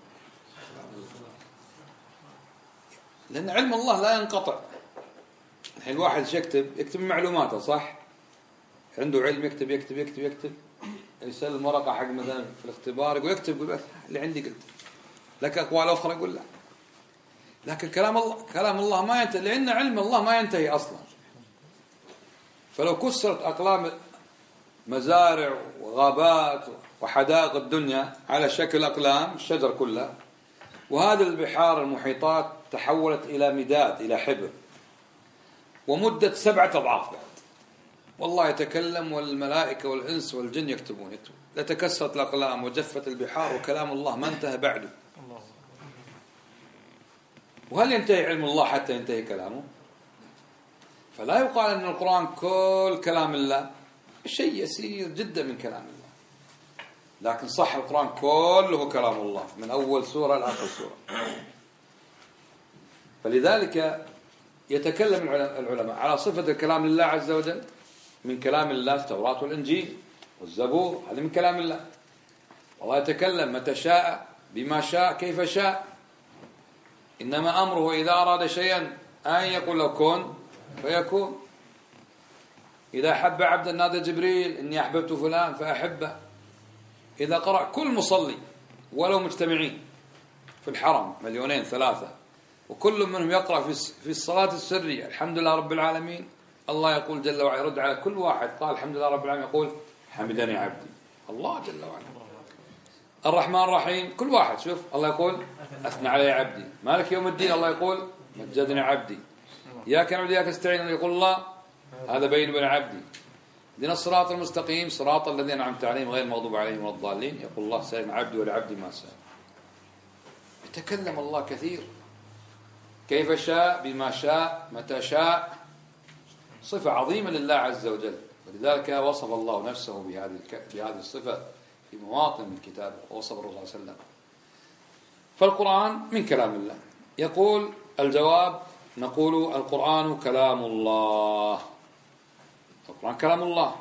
لأن علم الله لا ينقطع. الحين الواحد يكتب معلوماته صح، عنده علم يكتب يسلم ورقة حق مثلا في الاختبار يقول يكتب بس اللي عندي قلت لك أقوال أخرى يقول لا. لكن كلام الله ما ينتهي، لأن علم الله ما ينتهي أصلا. فلو كسرت أقلام مزارع وغابات وحدائق الدنيا على شكل أقلام الشجر كلها، وهذه البحار المحيطات تحولت إلى مداد إلى حبر ومدة 7 أضعاف بعد، والله يتكلم والملائكة والإنس والجن يكتبون لتكسرت الأقلام وجفت البحار وكلام الله ما انتهى بعده. وهل ينتهي علم الله حتى ينتهي كلامه؟ فلا يقال أن القرآن كل كلام الله، شيء يسير جدا من كلام الله. لكن صح القرآن كله كلام الله من أول سورة لآخر سورة. فلذلك يتكلم العلماء على صفة الكلام لله عز وجل من كلام الله التوراة والإنجيل والزبور، هذا من كلام الله. والله يتكلم متى شاء بما شاء كيف شاء، إنما أمره إذا أراد شيئا أن يقول له كن فيكون. إذا أحب عبدا نادى جبريل إني أحببت فلان فأحبه. إذا قرأ كل مصلي ولو مجتمعين في الحرم 2 3 وكل منهم يقرأ في الصلاة السرية الحمد لله رب العالمين، الله يقول جل وعلا يرد على كل واحد قال الحمد لله رب العالمين يقول حمدني عبدي. الله جل وعلا. الرحمن الرحيم كل واحد شوف الله يقول أثنى علي عبدي. مالك يوم الدين الله يقول مجدني عبدي. إياك نعبد وإياك نستعين يقول الله هذا بين وبين عبدي. دين الصراط المستقيم صراط الذين أنعمت عليهم غير المغضوب عليهم ولا الضالين يقول الله سائل عبدي ولعبدي ما سأل. يتكلم الله كثير كيف شاء بما شاء متى شاء، صفة عظيمة لله عز وجل. ولذلك وصف الله نفسه بهذه الصفة في مواطن من كتابه ووصف الرسول صلى الله عليه وسلم. فالقرآن من كلام الله. يقول الجواب نقول القرآن كلام الله. القرآن كلام الله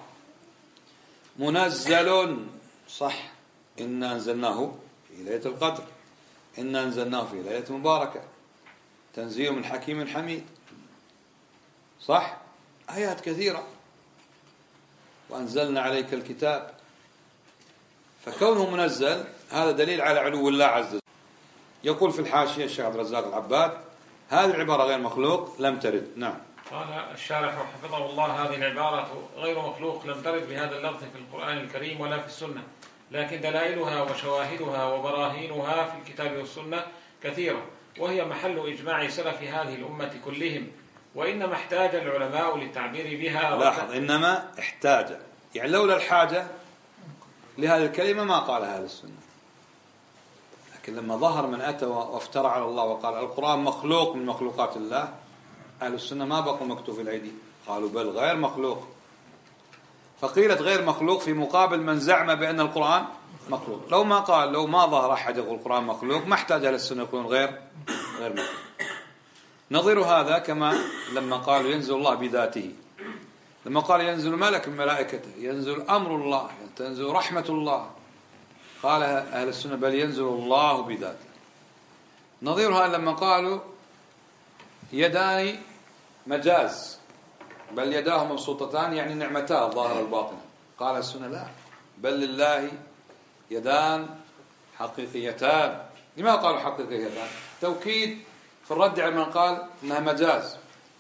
منزل صح. إنا أنزلناه في ليلة القدر، إنا أنزلناه في ليلة مباركة، تنزيل من حكيم حميد صح. آيات كثيرة. وأنزلنا عليك الكتاب. فكونه منزل هذا دليل على علو الله عز وجل. يقول في الحاشية الشيخ عبد الرزاق العباد هذه العبارة غير مخلوق لم ترد. نعم. قال الشارح حفظه الله هذه العبارة غير مخلوق لم ترد بهذا اللفظ في القرآن الكريم ولا في السنة، لكن دلائلها وشواهدها وبراهينها في الكتاب والسنة كثيرة، وهي محل إجماع سلف هذه الأمة كلهم، وإنما احتاج العلماء للتعبير بها. لاحظ إنما احتاج، يعني لولا الحاجة لهذه الكلمة ما قالها أهل السنة. لكن لما ظهر من أتى وافترى على الله وقال القرآن مخلوق من مخلوقات الله، أهل السنة ما بقوا مكتوف الأيدي، قالوا بل غير مخلوق. فقيلت غير مخلوق في مقابل من زعم بأن القرآن مخلوق. لو ما ظهر أحد يقول القرآن مخلوق ما احتاج أهل السنة يقولون غير مخلوق. نظير هذا كما لما قالوا ينزل الله بذاته، لما قال ينزل ملك من ملائكته، ينزل أمر الله، تنزل رحمة الله، قال أهل السنة بل ينزل الله بذاته. نظيرها لما قالوا يدان مجاز بل يداه مبسوطتان يعني نعمتاه الظاهرة الباطنة، قال السنة لا بل لله يدان حقيقيتان. لماذا قالوا حقيقيتان؟ توكيد في الرد على من قال انها مجاز.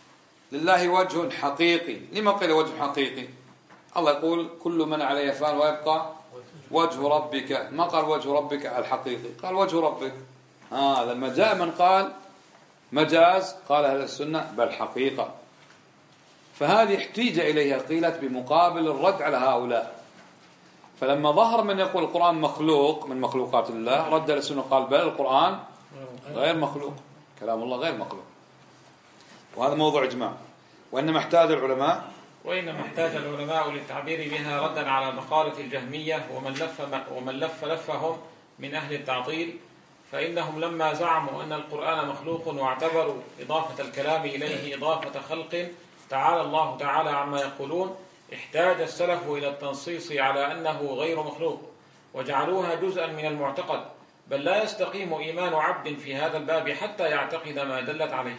لله وجه حقيقي. لما قيل وجه حقيقي؟ الله يقول كل من عليه فان ويبقى وجه ربك، ما قال وجه ربك الحقيقي، قال وجه ربك. لما جاء من قال مجاز قال أهل السنة بل حقيقة. فهذه احتيج إليها، قيلت بمقابل الرد على هؤلاء. فلما ظهر من يقول القرآن مخلوق من مخلوقات الله، رد السنة قال بل القرآن غير مخلوق، كلام الله غير مخلوق. وهذا موضوع إجماع. وإنما احتاج العلماء للتعبير بها ردا على مقالة الجهمية ومن لفهم من أهل التعطيل، فإنهم لما زعموا أن القرآن مخلوق واعتبروا إضافة الكلام إليه إضافة خلق تعالى الله تعالى عما يقولون، احتاج السلف إلى التنصيص على أنه غير مخلوق، وجعلوها جزءا من المعتقد، بل لا يستقيم إيمان عبد في هذا الباب حتى يعتقد ما دلت عليه.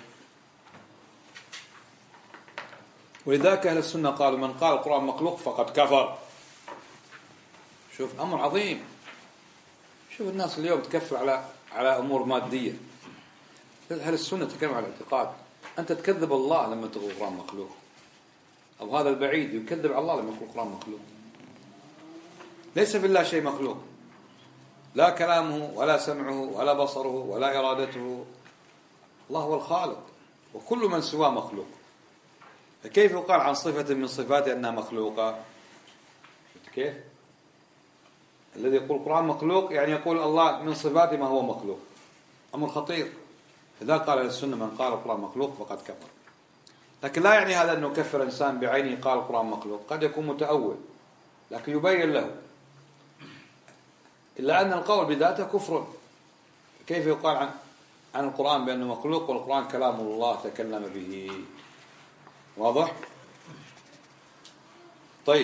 ولذلك أهل السنة قالوا من قال القرآن مخلوق فقد كفر. شوف أمر عظيم. شوف الناس اليوم تكفر على أمور مادية. أهل السنة تكلم على الاعتقاد. أنت تكذب الله لما تقول القرآن مخلوق، أو هذا البعيد يكذب على الله لما يقول القرآن مخلوق. ليس في الله شيء مخلوق، لا كلامه ولا سمعه ولا بصره ولا إرادته. الله هو الخالق، وكل من سواه مخلوق. فكيف يقال عن صفة من صفاته أنها مخلوقة؟ كيف؟ الذي يقول القرآن مخلوق يعني يقول الله من صفاته ما هو مخلوق. أمر خطير. إذا قال السنة من قال القرآن مخلوق فقد كفر. لكن لا يعني هذا أنه كفر إنسان بعينه قال القرآن مخلوق، قد يكون متأول لكن يبين له. إلا أن القول بذاته كفر. كيف يقال عن القرآن بأنه مخلوق والقرآن كلام الله تكلم به؟ واضح؟ طيب،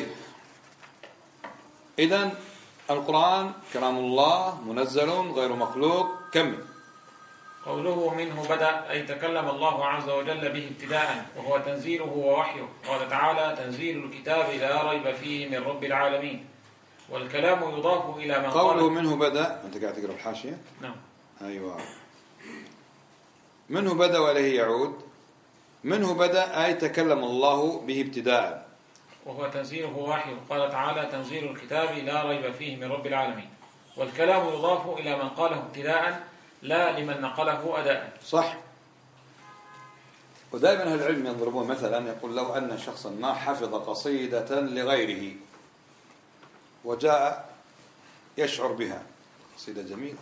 إذن القرآن كلام الله منزل غير مخلوق. كمل. قوله منه بدأ أي تكلم الله عز وجل به ابتداء، وهو تنزيله ووحيه. قال تعالى تنزيل الكتاب لا ريب فيه من رب العالمين. والكلام يضاف إلى من قوله منه بدأ، أنت قاعد تقرأ الحاشية؟ نعم. أيوة. منه بدأ وإليه يعود. منه بدأ أي تكلم الله به ابتداء، وهو تنزيله وحيه. قال تعالى تنزيل الكتاب لا ريب فيه من رب العالمين. والكلام يضاف إلى من قاله ابتداء لا لمن نقله أداء. صح. ودائما أهل العلم يضربون مثلا، يقول لو أن شخصا ما حفظ قصيدة لغيره وجاء يشعر بها، قصيدة جميلة،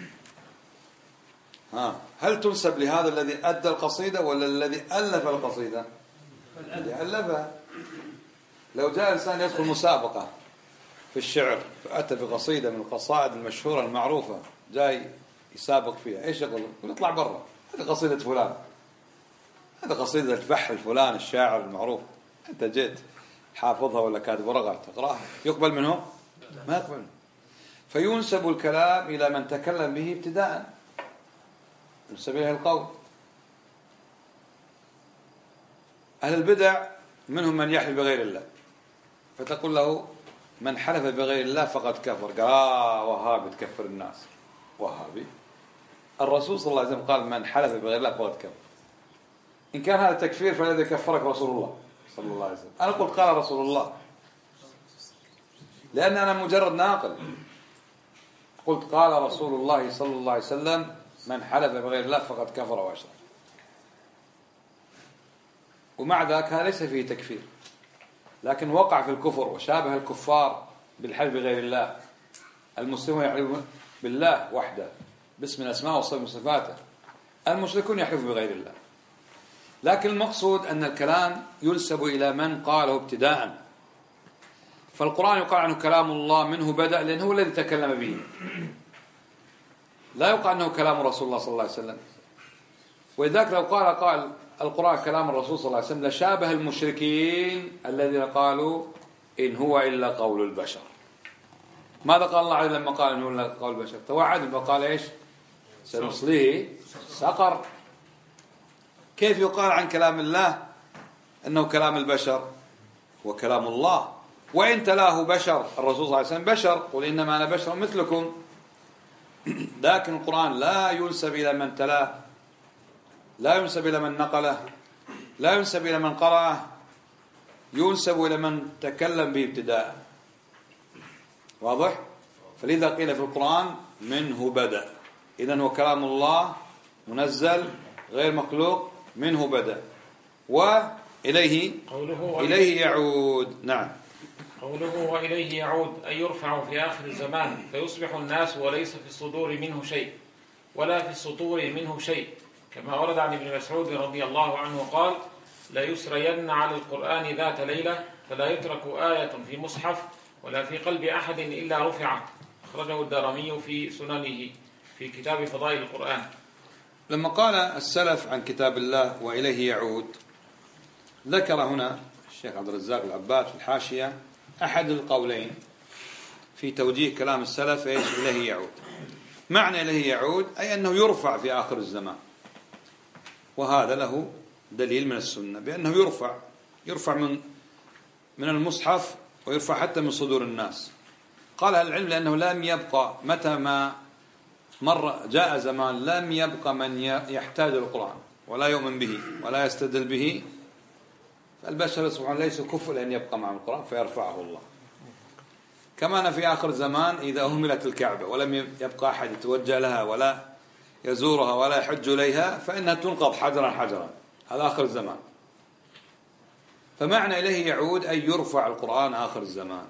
هل تنسب لهذا الذي أدى القصيدة ولا الذي ألف القصيدة؟ الذي ألفها. لو جاء إنسان يدخل مسابقة في الشعر فأتى بقصيدة من القصائد المشهورة المعروفة جاي يسابق فيها، ايش يقول؟ اطلع برا، هذه قصيدة فلان، هذه قصيدة الفحل فلان الشاعر المعروف، انت جيت حافظها ولا كاتب ورقة تقراها، يقبل منهم؟ ما يقبل منهم. فينسب الكلام إلى من تكلم به ابتداء، ينسب إليه القول. أهل البدع منهم من يحلف بغير الله، فتقول له من حلف بغير الله فقد كفر. قال وهابي تكفر الناس، وهابي. الرسول صلى الله عليه وسلم قال من حلف بغير الله فقد كفر. إن كان هذا تكفير فالذي كفرك رسول الله صلى الله عليه وسلم. أنا قلت قال رسول الله لأن أنا مجرد ناقل. قلت قال رسول الله صلى الله عليه وسلم من حلف بغير الله فقد كفر وأشرك. ومع ذلك هذا ليس فيه تكفير، لكن وقع في الكفر وشابه الكفار بالحلف بغير الله. المسلمون يحلفون بالله وحده باسم الأسماء وصفاته، المشركون يحلفون بغير الله. لكن المقصود أن الكلام ينسب إلى من قاله ابتداء. فالقرآن يقال عنه كلام الله منه بدأ لأنه هو الذي تكلم به، لا يقال أنه كلام رسول الله صلى الله عليه وسلم. ولذلك لو قال القرآن كلام الرسول صلى الله عليه وسلم لشابه المشركين الذين قالوا إن هو إلا قول البشر. ماذا قال الله عليه لما قال إن هو إلا قول البشر؟ توعد وقال إيش؟ سنصليه سقر. كيف يقال عن كلام الله أنه كلام البشر؟ هو كلام الله، وإن تلاه بشر. الرسول صلى الله عليه وسلم بشر، قل إنما أنا بشر مثلكم. لكن القرآن لا ينسب إلى من تلاه، لا ينسب إلى من نقله، لا ينسب إلى من قرأه، ينسب إلى من تكلم به ابتداء. واضح؟ فلذا قيل في القرآن منه بدأ. إذن هو كلام الله منزل غير مخلوق، منه بدأ، وإليه يعود. نعم. قوله وإليه يعود أي يرفع في آخر الزمان فيصبح الناس وليس في الصدور منه شيء ولا في السطور منه شيء، كما ورد عن ابن مسعود رضي الله عنه قال: لا يسرين على القرآن ذات ليلة فلا يترك آية في مصحف ولا في قلب أحد إلا رفعت. أخرجه الدارمي في سننه في كتاب فضائل القرآن. لما قال السلف عن كتاب الله وإليه يعود، ذكر هنا الشيخ عبد الرزاق العباد في الحاشية أحد القولين في توجيه كلام السلف إيش إليه يعود. معنى إليه يعود أي أنه يرفع في آخر الزمان، وهذا له دليل من السنة بأنه يرفع من المصحف، ويرفع حتى من صدور الناس. قال أهل العلم لأنه لم يبقى متى ما جاء زمان لم يبقى من يحتاج القرآن ولا يؤمن به ولا يستدل به، فالبشر سبحانه ليسوا كفء لأن يبقى مع القرآن فيرفعه الله. كما في آخر الزمان إذا أهملت الكعبة ولم يبقى أحد يتوجه لها ولا يزورها ولا يحج إليها فإنها تنقض حجرا حجرا. هذا آخر الزمان. فمعنى إليه يعود أي يرفع القرآن آخر الزمان.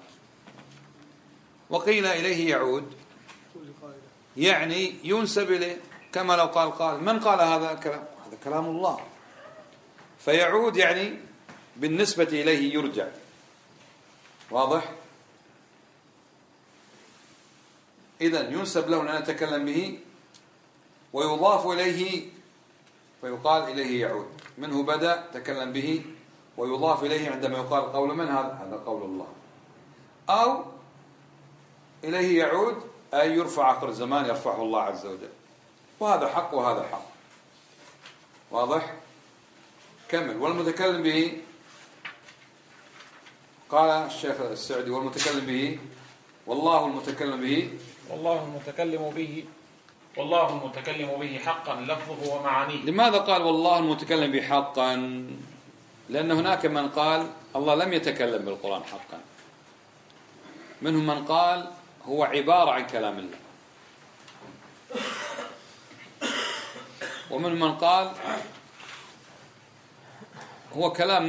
وقيل إليه يعود يعني ينسب إليه، كما لو قال من قال هذا الكلام؟ هذا كلام الله، فيعود يعني بالنسبة إليه يرجع. واضح؟ إذن ينسب له أن نتكلم به ويضاف إليه فيقال إليه يعود. منه بدأ تكلم به ويضاف إليه عندما يقال قول من هذا قول الله. أو إليه يعود أي يرفع آخر الزمان يرفعه الله عز وجل، وهذا حق وهذا حق. واضح؟ كمل. والمتكلم به قال الشيخ السعدي والمتكلم به والله المتكلم به والله المتكلم به حقا لفظه ومعانيه. لماذا قال والله المتكلم به حقا؟ لأن هناك من قال الله لم يتكلم بالقرآن حقا، منهم من قال هو عبارة عن كلام الله، ومنهم من قال هو كلام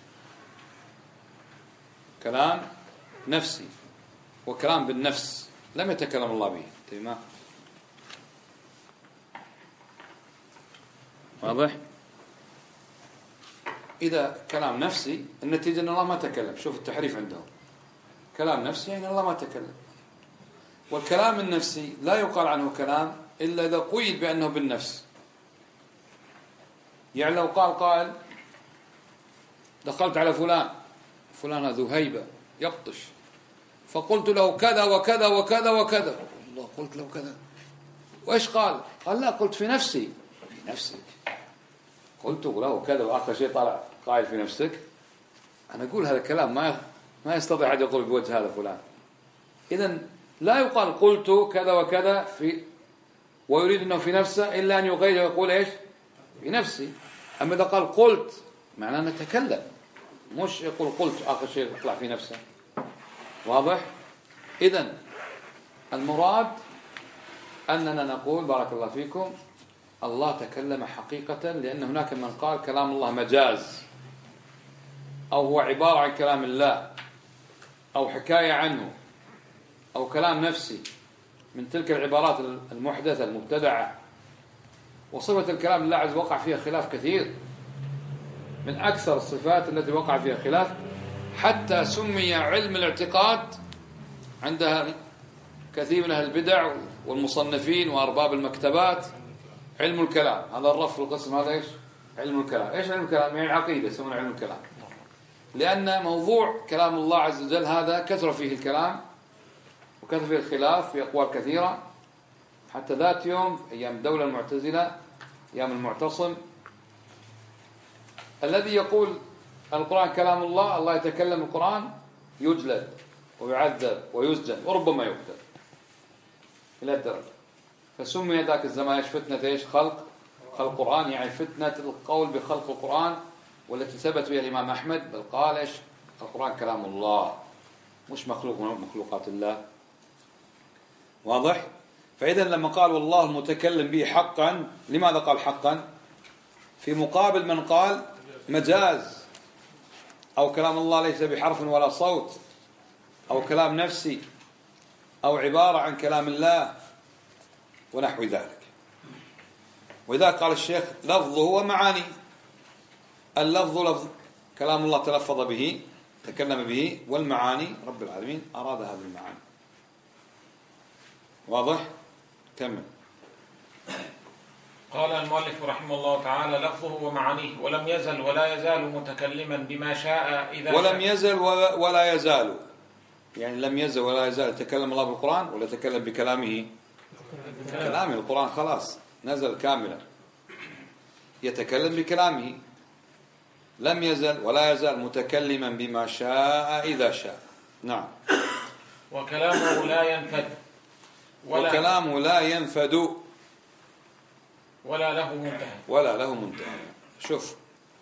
نفسي وكلام بالنفس لم يتكلم الله به. تمام؟ واضح؟ إذا كلام نفسي النتيجة أن الله ما تكلم. شوف التحريف عندهم، كلام نفسي يعني الله ما تكلم. والكلام النفسي لا يقال عنه كلام إلا إذا قيد بأنه بالنفس. يعني لو قال دخلت على فلان ذو هيبة يبطش، فقلت له كذا وكذا وكذا وكذا، الله قلت له كذا، وإيش قال لا قلت في نفسي. في نفسك قلت له كذا، وآخر شيء طلع قائل في نفسك. أنا أقول هذا الكلام ما يستطيع أحد يقول بوجه هذا فلان. إذن لا يقال قلت كذا وكذا ويريد أنه في نفسه إلا أن يغير ويقول إيش في نفسي. أما إذا قال قلت معناه أنه تكلم، مش يقول قلت آخر شيء يطلع في نفسه. واضح؟ إذن المراد أننا نقول بارك الله فيكم الله تكلم حقيقة، لأن هناك من قال كلام الله مجاز أو هو عبارة عن كلام الله أو حكاية عنه أو كلام نفسي من تلك العبارات المحدثة المبتدعة. وصفة الكلام لله عز وقع فيها خلاف كثير، من أكثر الصفات التي وقع فيها خلاف، حتى سمي علم الاعتقاد عندها كثير من أهل البدع والمصنفين وأرباب المكتبات علم الكلام. هذا الرف القسم هذا إيش؟ علم الكلام. إيش علم الكلام؟ يعني العقيدة يسمونه علم الكلام، لأن موضوع كلام الله عز وجل هذا كثر فيه الكلام وكثر فيه الخلاف في أقوال كثيرة. حتى ذات يوم أيام الدولة المعتزلة أيام المعتصم الذي يقول القرآن كلام الله يتكلم القرآن يجلد ويعذب ويسجن وربما يقتل إلى الدرجة. فسمي ذاك الزمان فتنة إيش؟ خلق القرآن، يعني فتنة القول بخلق القرآن والتي ثبت بها الإمام أحمد، بل قال إيش؟ القرآن كلام الله مش مخلوق من مخلوقات الله. واضح؟ فإذا لما قال والله المتكلم به حقا، لماذا قال حقا؟ في مقابل من قال مجاز، أو كلام الله ليس بحرف ولا صوت، أو كلام نفسي، أو عبارة عن كلام الله ونحو ذلك. وإذا قال الشيخ لفظه ومعاني. اللفظ لفظ كلام الله تلفظ به تكلم به، والمعاني رب العالمين أراد هذه المعاني. واضح؟ كمل. قال المؤلف رحمه الله تعالى: لفظه ومعانيه، ولم يزل ولا يزال متكلما بما شاء إذا ولم يزل ولا يزال، يعني لم يزل ولا يزال يتكلم الله بالقرآن ولا يتكلم بكلامه؟ كلامه. القرآن خلاص نزل كاملا، يتكلم بكلامه. لم يزل ولا يزال متكلما بما شاء إذا شاء. نعم. وكلامه لا ينفد وكلامه لا ينفد ولا له منتهى. ولا له منتهى. شوف،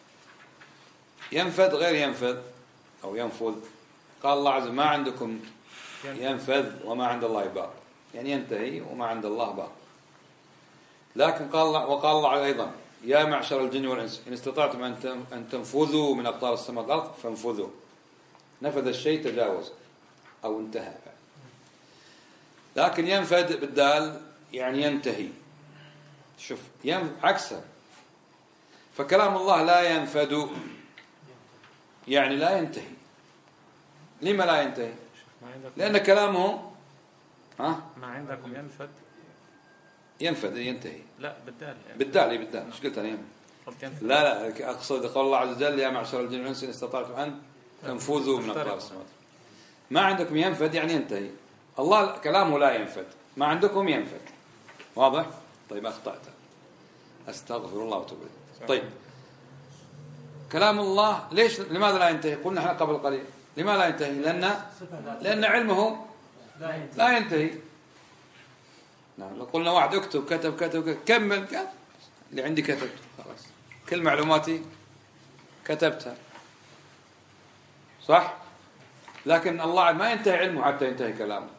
ينفد غير ينفذ أو ينفذ. قال الله عز وجل: ما عندكم ينفذ وما عند الله باق، يعني ينتهي وما عند الله باق. لكن وقال الله أيضا: يا معشر الجن والإنس إن استطعتم أن تنفذوا من أقطار السماء والأرض فانفذوا. نفذ الشيء تجاوز أو انتهى. لكن ينفد بالدال يعني ينتهي. شوف، عكسه. فكلام الله لا ينفد يعني لا ينتهي. لما لا ينتهي؟ لأن كلامه ما عندكم ينفد ينتهي. لا بالدال يعني. بالدال ايش قلت انا؟ لا اقصد قول الله عز وجل: يا معشر الجن والانس ان استطعتم ان تنفذوا من اقطار السماوات. ما عندكم ينفد يعني ينتهي. الله كلامه لا ينفد، ما عندكم ينفد. واضح؟ طيب أخطأت، استغفر الله واتوب اليه. طيب، كلام الله لماذا لا ينتهي؟ قلنا احنا قبل قليل لماذا لا ينتهي؟ لأن علمه لا ينتهي. نعم. لو قلنا واحد اكتب كتب كمل اللي عندي كتبت خلاص، كل معلوماتي كتبتها، صح؟ لكن الله ما ينتهي علمه حتى ينتهي كلامه.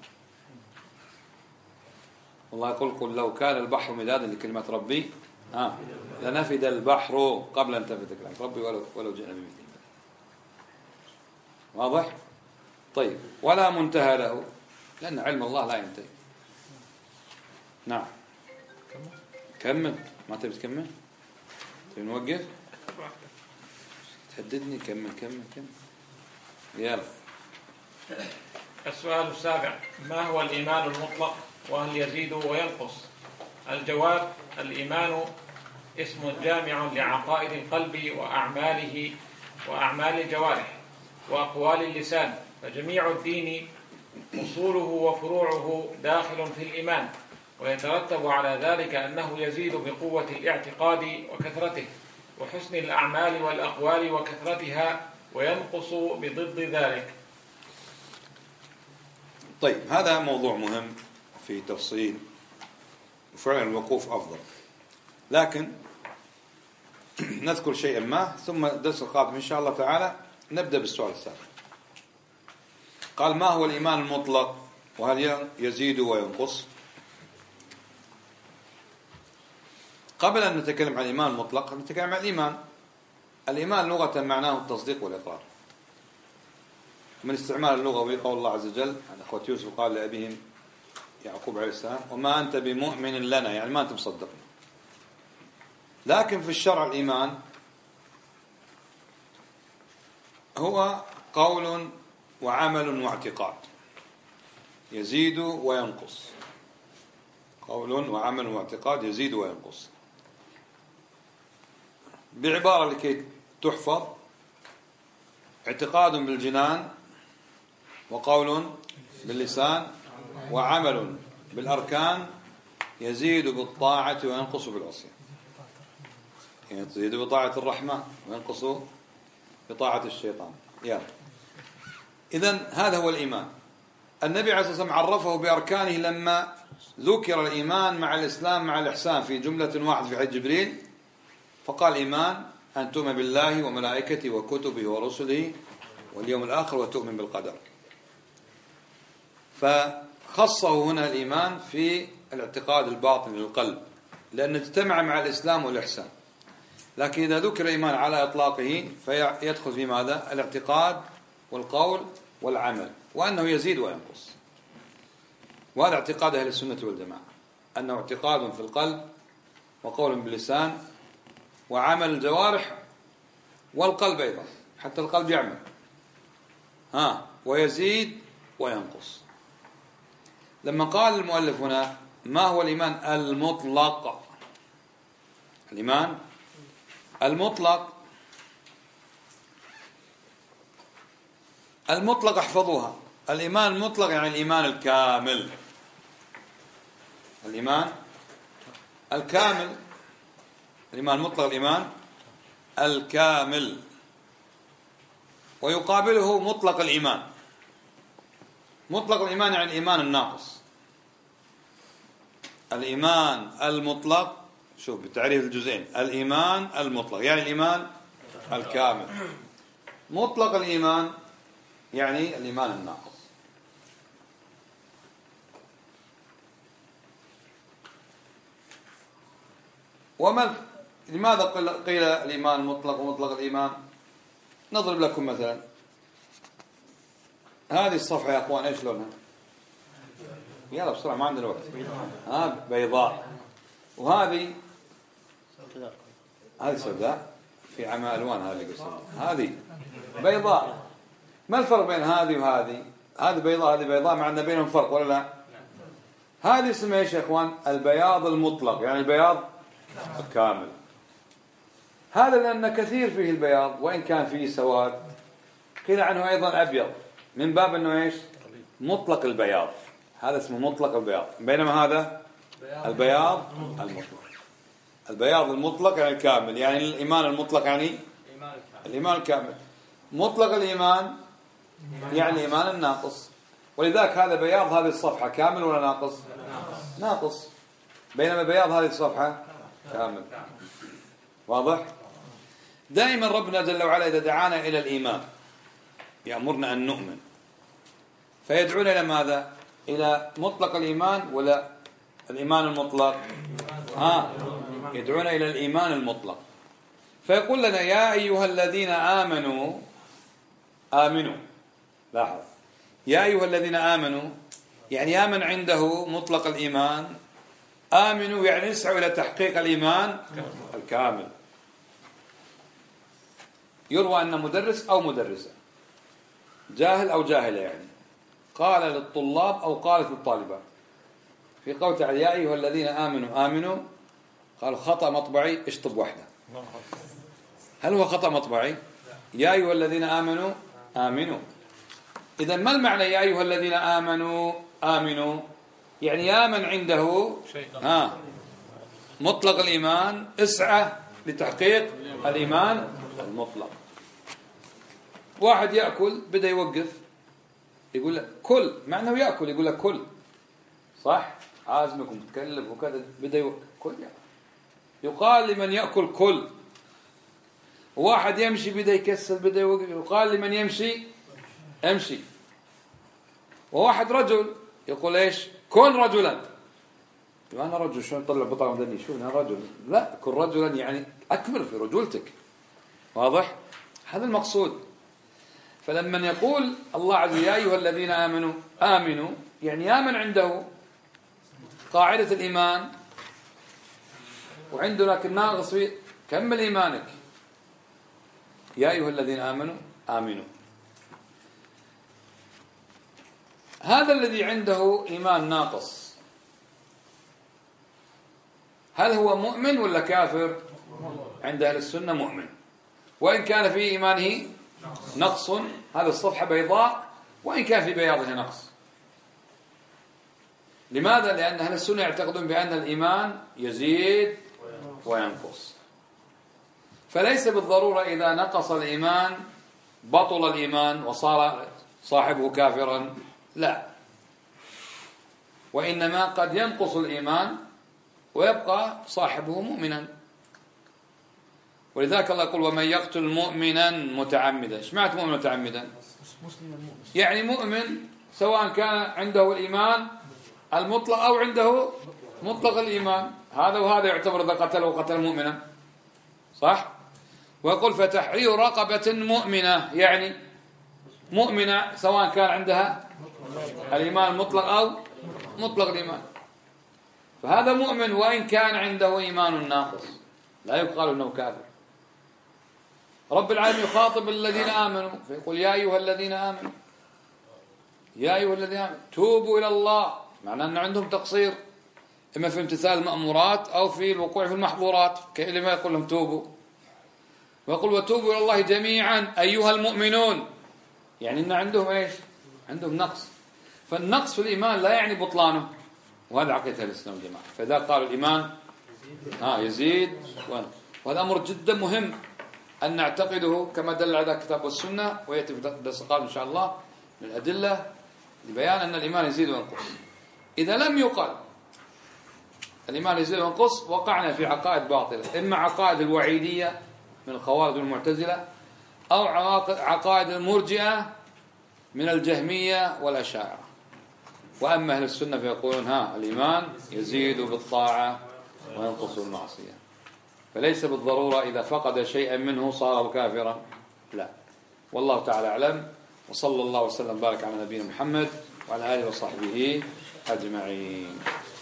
الله يقول: قل لو كان البحر مدادا لكلمات ربي لنفد البحر قبل أن تنفد كلمات ربي ولو جئنا بمثله. واضح؟ طيب، ولا منتهى له لأن علم الله لا ينتهي. نعم. كمل. ما تبي تكمل؟ تبي نوقف؟ تهددني. كمل. يلا. السؤال السابع: ما هو الإيمان المطلق؟ وهل يزيد وينقص؟ الجواب: الإيمان اسم جامع لعقائد القلب وأعماله وأعمال الجوارح وأقوال اللسان، فجميع الدين أصوله وفروعه داخل في الإيمان، ويترتب على ذلك أنه يزيد بقوة الاعتقاد وكثرته وحسن الأعمال والأقوال وكثرتها، وينقص بضد ذلك. طيب، هذا موضوع مهم في تفصيل، وفعلا الوقوف أفضل، لكن نذكر شيئا ما ثم الدرس القادم إن شاء الله تعالى نبدأ بالسؤال السابق. قال: ما هو الإيمان المطلق وهل يزيد وينقص؟ قبل أن نتكلم عن الإيمان المطلق نتكلم عن الإيمان. الإيمان لغة معناه التصديق والإقرار. من استعمال اللغوي قول الله عز وجل عن أخوة يوسف قال لأبيهم يعقوب عليه السلام: وما أنت بمؤمن لنا، يعني ما أنت مصدقنا. لكن في الشرع الإيمان هو قول وعمل واعتقاد، يزيد وينقص. قول وعمل واعتقاد يزيد وينقص. بعبارة لكي تحفظ: اعتقاد بالجنان، وقول باللسان، وعمل بالأركان، يزيد بالطاعة وينقص بالعصيان. يعني يزيد بطاعة الرحمة وينقص بطاعة الشيطان. إذن هذا هو الإيمان. النبي عليه الصلاة والسلام عرفه بأركانه لما ذكر الإيمان مع الإسلام مع الإحسان في جملة واحدة في حديث جبريل، فقال: الإيمان أن تؤمن بالله وملائكته وكتبه ورسله واليوم الآخر وتؤمن بالقدر. فخصه هنا الإيمان في الاعتقاد الباطن للقلب، لأنه اجتمع مع الإسلام والإحسان. لكن إذا ذكر الإيمان على إطلاقه فيدخل في ماذا؟ الاعتقاد والقول والعمل، وأنه يزيد وينقص. وهذا اعتقاد أهل السنة والجماعة، أنه اعتقاد في القلب وقول باللسان وعمل الجوارح والقلب أيضا، حتى القلب يعمل ويزيد وينقص. لما قال المؤلف هنا ما هو الإيمان المطلق، الإيمان المطلق، المطلق احفظوها، الإيمان المطلق يعني الإيمان الكامل، الإيمان الكامل، الإيمان المطلق الإيمان الكامل. ويقابله مطلق الإيمان. مطلق الإيمان يعني الإيمان الناقص. الإيمان المطلق، شوف بتعريف الجزئين، الإيمان المطلق يعني الإيمان الكامل، مطلق الإيمان يعني الإيمان الناقص. لماذا قيل الإيمان المطلق ومطلق الإيمان؟ نضرب لكم مثلا هذه الصفحة يا أخوان، إيش لونها؟ يلا بسرعة ما عندنا وقت. بيضاء، وهذه سوداء، في عمى ألوان، هذه سوداء، هذه بيضاء. ما الفرق بين هذه وهذه؟ هذه بيضاء هذه بيضاء، مع أن بينهم فرق ولا لا؟ هذه اسمها ايش يا اخوان؟ البياض المطلق، يعني البياض الكامل. هذا لأن كثير فيه البياض وإن كان فيه سواد، قيل عنه أيضا أبيض، من باب أنه إيش؟ مطلق البياض، هذا اسمه مطلق البياض. بينما هذا البياض المطلق. البياض المطلق يعني الكامل، يعني الإيمان المطلق يعني الإيمان الكامل. مطلق الإيمان يعني الإيمان الناقص. ولذلك هذا بياض هذه الصفحة كامل ولا ناقص؟ ناقص. بينما بياض هذه الصفحة كامل. واضح؟ دائما ربنا جل وعلا إذا دعانا إلى الإيمان يأمرنا أن نؤمن، فيدعونا إلى ماذا؟ إلى مطلق الإيمان ولا الإيمان المطلق؟ يدعونا إلى الإيمان المطلق. فيقول لنا يا أيها الذين آمنوا آمنوا. لاحظ، يا أيها الذين آمنوا يعني آمن عنده مطلق الإيمان، آمنوا يعني اسعوا إلى تحقيق الإيمان الكامل. يروى أن مدرس أو مدرسة، جاهل أو جاهلة، يعني قال للطلاب أو قالت للطالبات في قول تعالى يا أيها الذين آمنوا آمنوا، قالوا خطأ مطبعي، اشطب واحدة. هل هو خطأ مطبعي؟ يا أيها الذين آمنوا آمنوا. إذا ما المعنى يا أيها الذين آمنوا آمنوا؟ يعني يا من عنده مطلق الإيمان اسعى لتحقيق الإيمان المطلق. واحد يأكل بدأ يوقف، يقول لك كل، مع أنه يأكل يقول لك كل، صح؟ عازمكم تتكلم وكذا، بدأ يوقف كل، يعني يقال لمن يأكل كل. واحد يمشي بدأ يكسل بدأ يوقف، يقال لمن يمشي امشي. وواحد رجل يقول ايش؟ كن رجلا. أنا رجل شلون طلع بطاقة مدني؟ شو أنا رجل؟ لا، كن رجلا يعني أكبر في رجولتك. واضح؟ هذا المقصود. فلما يقول الله عز وجل يا أيها الذين آمنوا آمنوا، يعني يا من عنده قاعدة الإيمان وعنده لكن ناقص فيه، كمل إيمانك. يا أيها الذين آمنوا آمنوا. هذا الذي عنده إيمان ناقص هل هو مؤمن ولا كافر؟ عند أهل السنة مؤمن، وإن كان في إيمانه نقص. هذه الصفحة بيضاء وإن كان في بياضها نقص. لماذا؟ لأن أهل السنة يعتقدون بأن الإيمان يزيد وينقص، فليس بالضرورة إذا نقص الإيمان بطل الإيمان وصار صاحبه كافرا، لا، وإنما قد ينقص الإيمان ويبقى صاحبه مؤمنا. ولذلك الله يقول ومن يقتل مؤمنا متعمدا. ايش معنى مؤمن متعمدا؟ يعني مؤمن سواء كان عنده الإيمان المطلق أو عنده مطلق الإيمان، هذا وهذا يعتبر إذا قتل مؤمنا، صح؟ ويقول فتحرير رقبة مؤمنة، يعني مؤمنة سواء كان عندها الإيمان المطلق أو مطلق الإيمان، فهذا مؤمن وإن كان عنده إيمان ناقص لا يقال أنه كافر. رب العالمين يخاطب الذين آمنوا فيقول يا أيها الذين آمنوا، يا أيها الذين آمنوا توبوا إلى الله، معناه أن عندهم تقصير إما في امتثال المأمورات أو في الوقوع في المحظورات، كلمة يقول لهم توبوا. ويقول وتوبوا إلى الله جميعا أيها المؤمنون، يعني أن عندهم إيش؟ عندهم نقص، فالنقص في الإيمان لا يعني بطلانه، وهذا عقيدة الإسلام والجماعة. فإذا قالوا الإيمان يزيد، وهذا أمر جدا مهم أن نعتقده كما دل على الكتاب والسنة، ويأتي في درس القادم إن شاء الله من الأدلة لبيان أن الإيمان يزيد وينقص. إذا لم يقال الإيمان يزيد وينقص وقعنا في عقائد باطلة، إما عقائد الوعيدية من الخوارج والمعتزلة، أو عقائد المرجئة من الجهمية والأشاعرة. وأما أهل السنة فيقولون الإيمان يزيد بالطاعة وينقص بالمعصية، فليس بالضرورة إذا فقد شيئا منه صار كافرا، لا. والله تعالى أعلم، وصلى الله وسلم وبارك على نبينا محمد وعلى آله وصحبه أجمعين.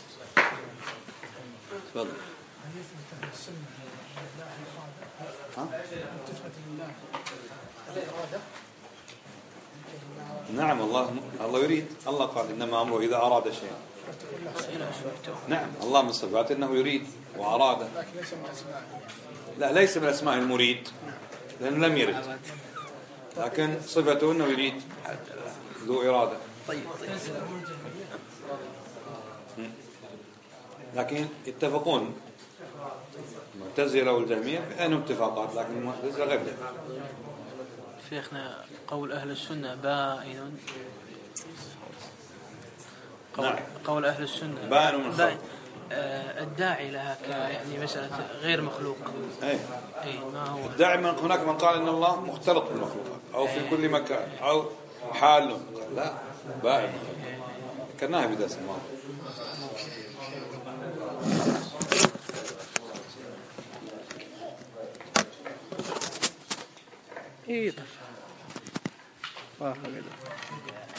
تفضل. نعم، الله يريد، الله قال إنما أمره إذا أراد شيئا. نعم، الله من صفاته أنه يريد وأراد. لا، ليس من أسماء المريد لأنه لم يرد، لكن صفته أنه يريد ذو إرادة. لكن يتفقون المعتزلة والجهمية بأنهم اتفاقات، لكن المعتزلة غير ذلك. شيخنا قول أهل السنة بائن، قول أهل السنة بائن من خلق، الداعي لها يعني مسألة غير مخلوق. أي ما هو الداعي من هناك من قال إن الله مختلط بالمخلوقات أو في كل مكان أو حال، لا، بائن كناها بداية الماضي.